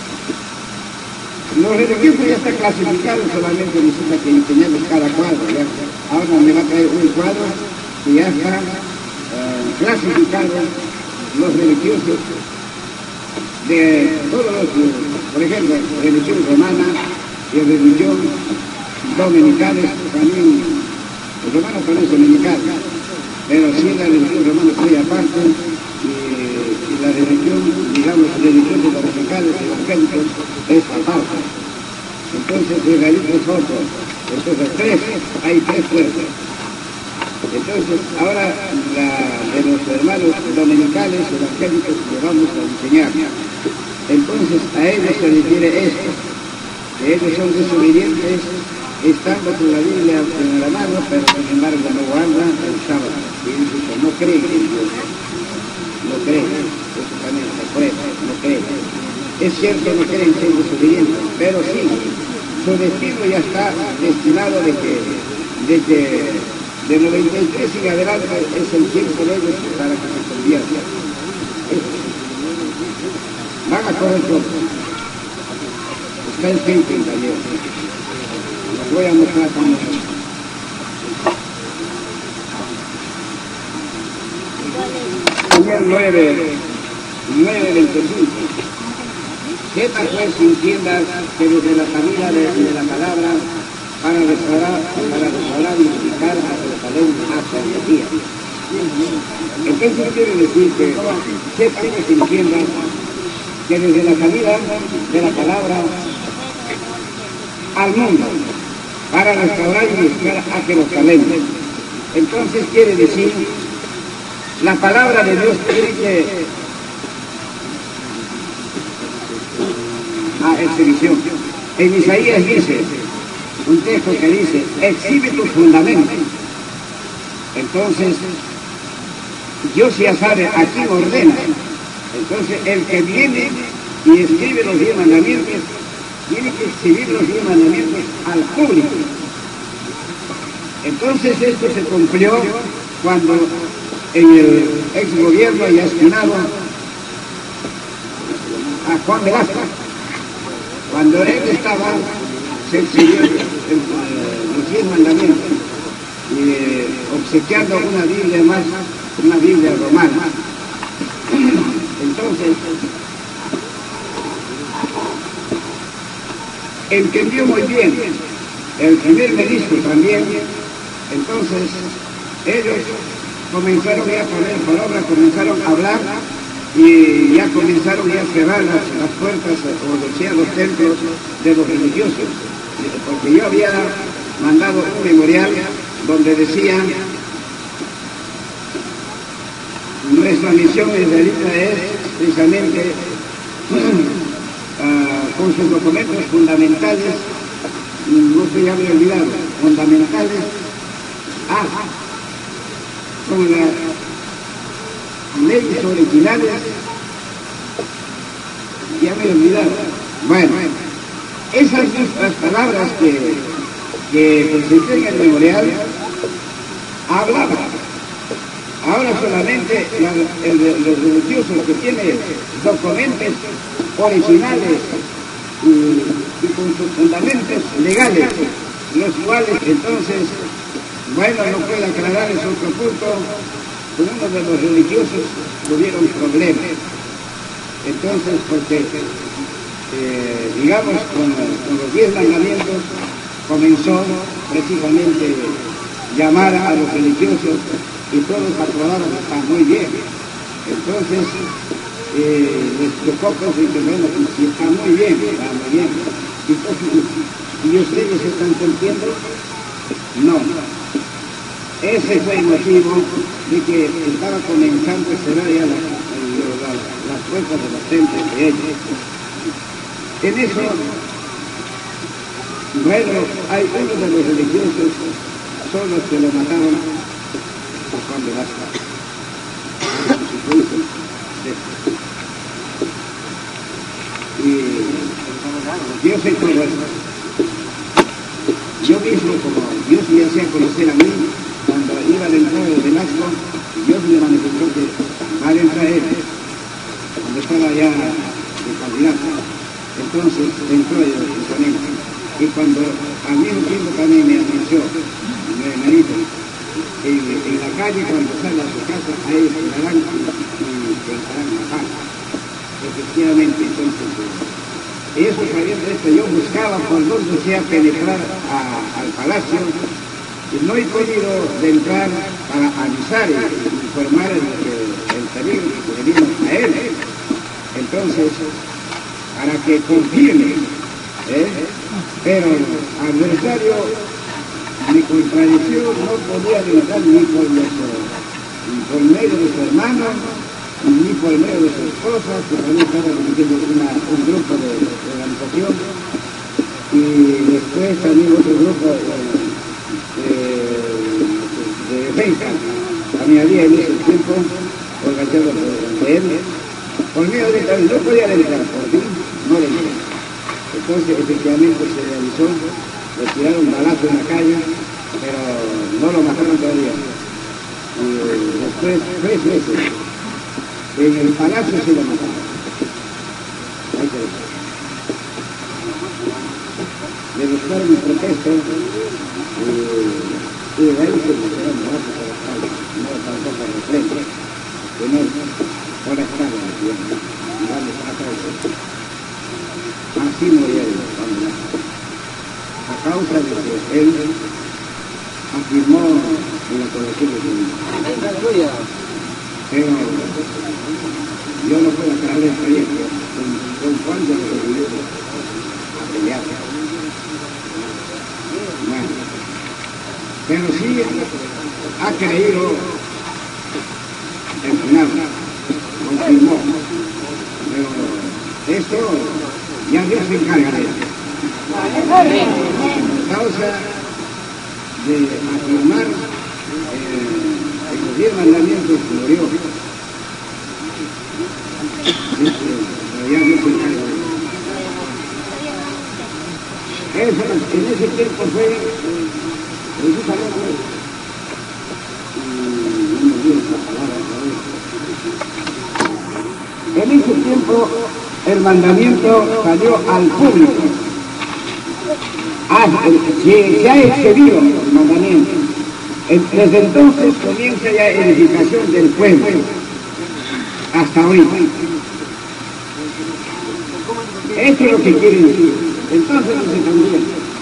Los religiosos ya está clasificado, solamente necesita que enseñemos cada cuadro. ¿Ya? Ahora me va a traer un cuadro que ya está clasificado, los religiosos de todos los, por ejemplo, religión romana y religión dominicales, también, los romanos también son dominicanos, pero sí la religión romana muy aparte, y la religión, digamos, religiosos dominicales, evangélicos, es aparte. Entonces, israelitas es otro. Entonces, hay tres fuerzas. Entonces, ahora de los hermanos dominicales, evangélicos, le vamos a enseñar. Entonces, a ellos se refiere esto, que ellos son desobedientes, estando con la Biblia en la mano, pero sin embargo no guardan el sábado. Y dice que no creen en Dios. No creen, eso también se prueba, no creen. Es cierto, no creen ser desobedientes, pero sí, su destino ya está destinado de de 93 y adelante es el tiempo de ellos para que se conviertan. Van a correr todos. Está escrito en taller. Les voy a mostrar cómo es. Daniel 9:25. Sepa pues si entiendas que desde la familia de la palabra para restaurar y unificar a Jerusalén hasta el día. Entonces quiere decir que sepa pues si entiendas que desde la salida de la palabra al mundo para restaurar y unificar a Jerusalén. Entonces quiere decir, la palabra de Dios tiene que exhibición. En Isaías dice, un texto que dice, exhibe tus fundamentos. Entonces, Dios ya sabe a quién ordena. Entonces, el que viene y escribe los 10 mandamientos, tiene que exhibir los 10 mandamientos al público. Entonces, esto se cumplió cuando en el ex gobierno y aspirado a Juan Velasco. Cuando él estaba, se exhibió los 10 mandamientos y obsequiando una Biblia más, una Biblia romana. Entonces, entendió muy bien el primer ministro también. Entonces, ellos comenzaron ya a poner palabras, comenzaron a hablar y ya comenzaron ya a cerrar las puertas, o decía, los templos de los religiosos, porque yo había mandado un memorial donde decía, nuestra misión israelita es precisamente con sus documentos fundamentales, no se ya me he olvidado, fundamentales, con las leyes originales, ya me he olvidado. Bueno, esas las palabras que presenté en el memorial hablaban. Ahora solamente los religiosos que tienen documentos originales y con sus fundamentos legales, los cuales entonces, bueno, no puedo aclarar, es otro punto, con uno de los religiosos tuvieron problemas. Entonces, porque, digamos, con los 10 mandamientos comenzó precisamente llamar a los religiosos y todos aprobaron, está muy bien. Entonces, les tocó pues decir, bueno, pues, está muy bien, está muy bien. ¿Y ustedes están cumpliendo? No. Ese fue el motivo de que estaba comenzando a cerrar ya las puertas de los templos de ellos. En eso, bueno, hay uno de los religiosos, son los que lo mataron a Juan Velasco. Y Yo soy todo eso. Yo mismo, como Dios me hacía conocer a mí, cuando iba a entrar el Velasco, Dios me manifestó que va a entrar él, cuando estaba ya de candidato. Entonces entró el ponente. Y cuando al mismo tiempo también me anunció, me dijo, en la calle cuando salga a su casa, a él esperarán y pensarán matar. Efectivamente, entonces, eso sabiendo esto, yo buscaba por donde sea penetrar al palacio y no he podido entrar para avisar y informar el peligro que venimos a él. Entonces, para que confirme, pero el adversario mi contradicción no podía entrar ni por medio de su hermano, ni por medio de su esposa, que también estaba dirigiendo un grupo de organización, y después también otro grupo de defensa. También había en ese tiempo organizado por él. Por medio de él también no podía entrar, por fin no le entré. Entonces efectivamente se realizó, le tiraron balazo en la calle, pero no lo mataron todavía. Y después 3 veces. En el palacio se lo mataron. Le buscaron un protesto y de ahí se pusieron muertos por la calle. No tampoco por el frente, sino por la espalda, así murieron a causa de que él afirmó en la colección de su vida. Pero yo no puedo aclarar el proyecto con cuánto se vivió a pelear. Bueno, pero sí ha creído el final, confirmó. Pero esto ya Dios se encarga de eso. A causa de afirmar en los 10 mandamientos murió. Pero ya Dios se encarga de eso. Eso en ese tiempo fue precisamente en ese tiempo el mandamiento salió al público. Se ha excedido el mandamiento. Desde entonces comienza ya la edificación del pueblo, hasta ahorita. Eso es lo que quiere decir. Entonces no se cambia.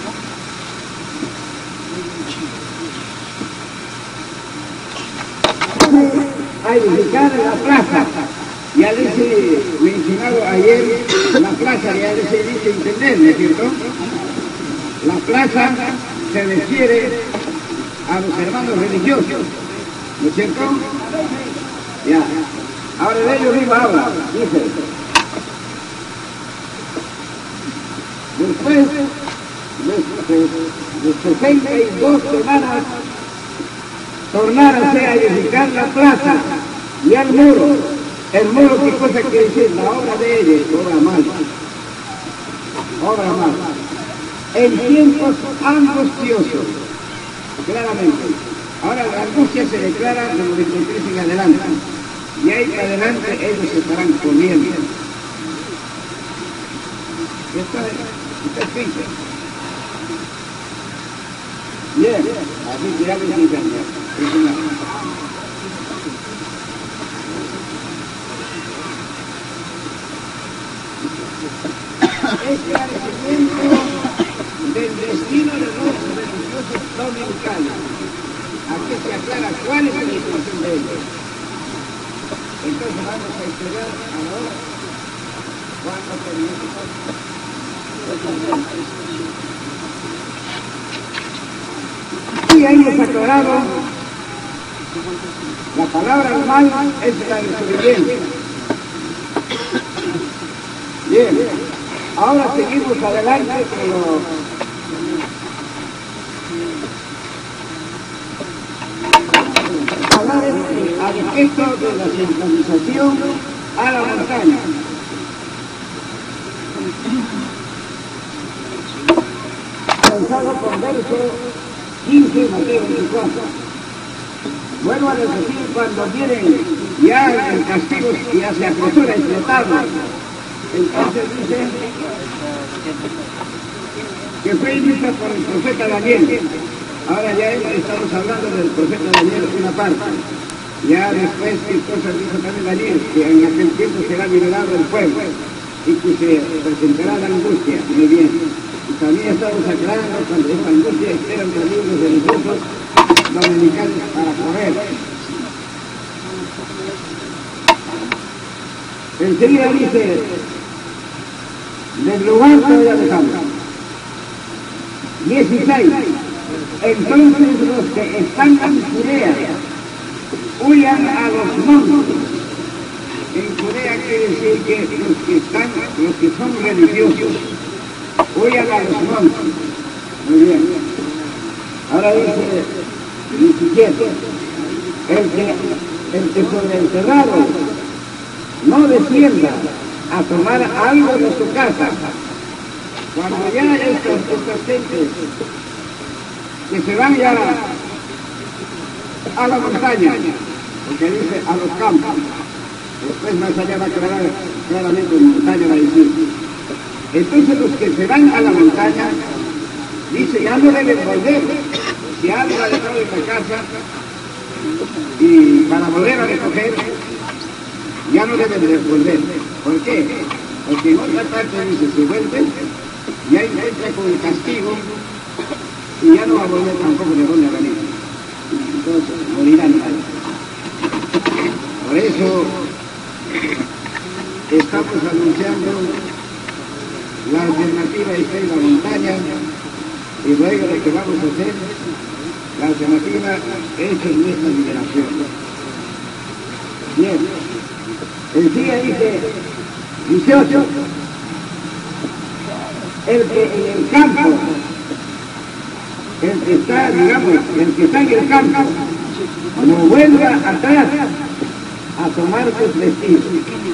A edificar la plaza. Ya les he mencionado ayer la plaza, ya les he dicho entender, ¿no es cierto? La plaza se refiere a los hermanos religiosos, ¿no es cierto? Ya. Ahora de ellos mismo habla, dice. Después de 62 semanas, tornárase a edificar la plaza y al muro. El muro, ¿qué cosa quiere decir? La obra de ellos, obra mal. Obra mal. En tiempos angustiosos, claramente. Ahora la angustia se declara de 93 en adelante. Y ahí para adelante ellos se estarán comiendo. Está escrito. Bien, así que ya me dicen. Es agradecimiento del destino de los religiosos dominicanos. Aquí se aclara cuál es la situación de ellos. Entonces vamos a estudiar ahora cuánto permiso. Y ahí hemos aclarado la palabra mal es la desobediencia. Bien, ahora seguimos adelante con hablar al efecto de la sincronización a la montaña. comenzado con verso 15 y Mateo 24. Vuelvo a repetir, cuando vienen ya el castigo ya se apresura a explotarlo. Entonces dice que fue vista por el profeta Daniel. Ahora ya estamos hablando del profeta Daniel, una parte. Ya después, ¿qué cosas dijo también Daniel? Que en aquel tiempo será liberado el pueblo y que se presentará la angustia. Muy bien. Y también estamos aclarando cuando esta angustia eran los libros religiosos dominicales para correr. Enseguida dice, del lugar que voy a dejar. 16. Entonces los que están en Judea huyan a los montes. En Judea quiere decir que los que son religiosos, huyan a los montes. Muy bien. Ahora dice 17. El que sobre el terrado no descienda a tomar algo de su casa. Cuando ya estas gentes que se van ya a la montaña, porque dice a los campos, después más allá va a aclarar claramente montaña va a decir. Entonces los que se van a la montaña, dice, ya no deben volver. Si algo ha dejado de la casa y para volver a recoger, ya no deben de volver. ¿Por qué? Porque en otra parte dice, se vuelven, ya encuentra con el castigo y ya no va a volver tampoco de donde ha venido. Entonces morirán. Por eso estamos anunciando la alternativa está en la montaña y luego lo que vamos a hacer, la alternativa es nuestra liberación. Bien, el día dice 18, el que en el campo, el que está, digamos, el que está en el campo, no vuelva atrás a tomar sus vestidos.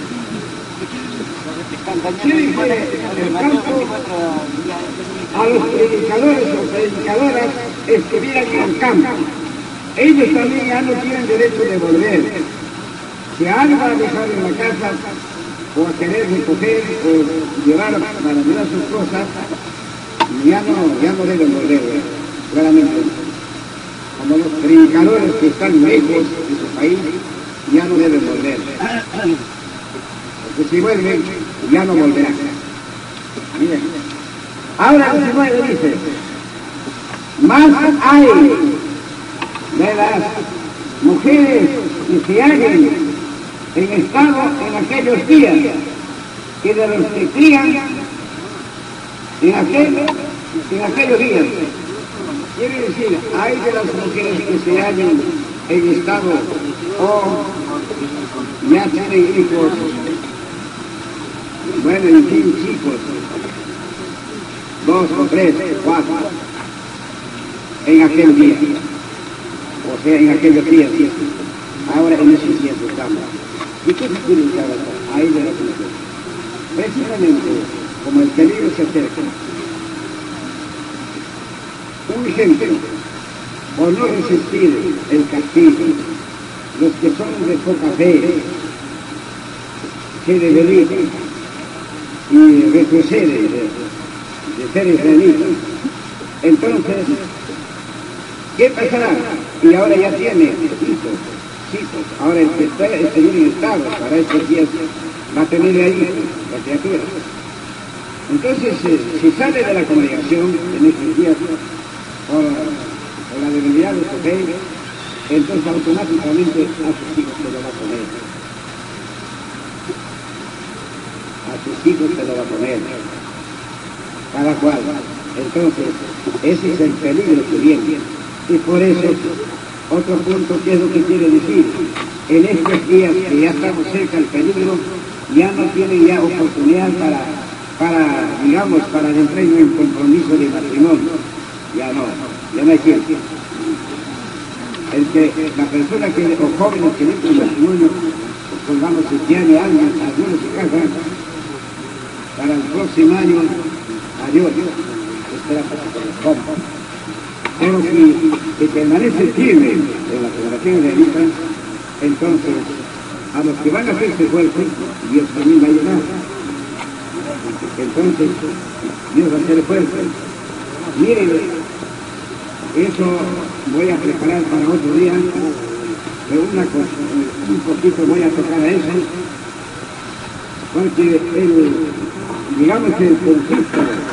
Sí, el campo, a los predicadores o predicadoras estuvieran en el campo. Ellos también ya no tienen derecho de volver. Si algo a dejar en la casa, o a querer recoger, o llevar para llevar sus cosas, ya no deben volver, claramente. Como los predicadores que están lejos de su país, ya no deben volver. Porque si vuelven, ya no volverán. Miren. Ahora el 19 dice, más hay de las mujeres que se hallen en estado en aquellos días que de los que crían en aquellos días. Quiere decir, hay de las mujeres que se hallan en estado o ya tienen hijos, bueno, en fin, chicos, 2 o 3, 4, en aquel día, o sea, en aquellos días, ahora en esos días estamos. ¿Y qué se quiere cada cosa? Ahí de la mujer. Precisamente, como el peligro se acerca, un ejemplo, por no resistir el castigo, los que son de poca fe, se debilitan y retroceden de ser israelitas. Entonces, ¿qué pasará? Y ahora ya tiene hijos, ahora el que está bien en estado para estos días va a tener ahí la criatura. Entonces, si sale de la congregación en estos días por la debilidad de su fe, entonces automáticamente a sus hijos se lo va a poner. A sus hijos se lo va a poner. Cada cual. Entonces, ese es el peligro que viene. Y por eso, otro punto, ¿qué es lo que quiere decir? En estos días que ya estamos cerca del peligro, ya no tienen ya oportunidad digamos, para entrar en un compromiso de matrimonio. Ya no hay tiempo. La persona o jóvenes que entran en matrimonio, pongamos este año, algunos se casan, para el próximo año, adiós. será como. Pero si permanece firme en la Federación Israelita, entonces a los que van a hacerse fuertes, Dios también va a ayudar. Entonces, Dios va a ser fuerte. Miren, eso voy a preparar para otro día, pero una cosa, un poquito voy a tocar a eso, porque digamos que el conflicto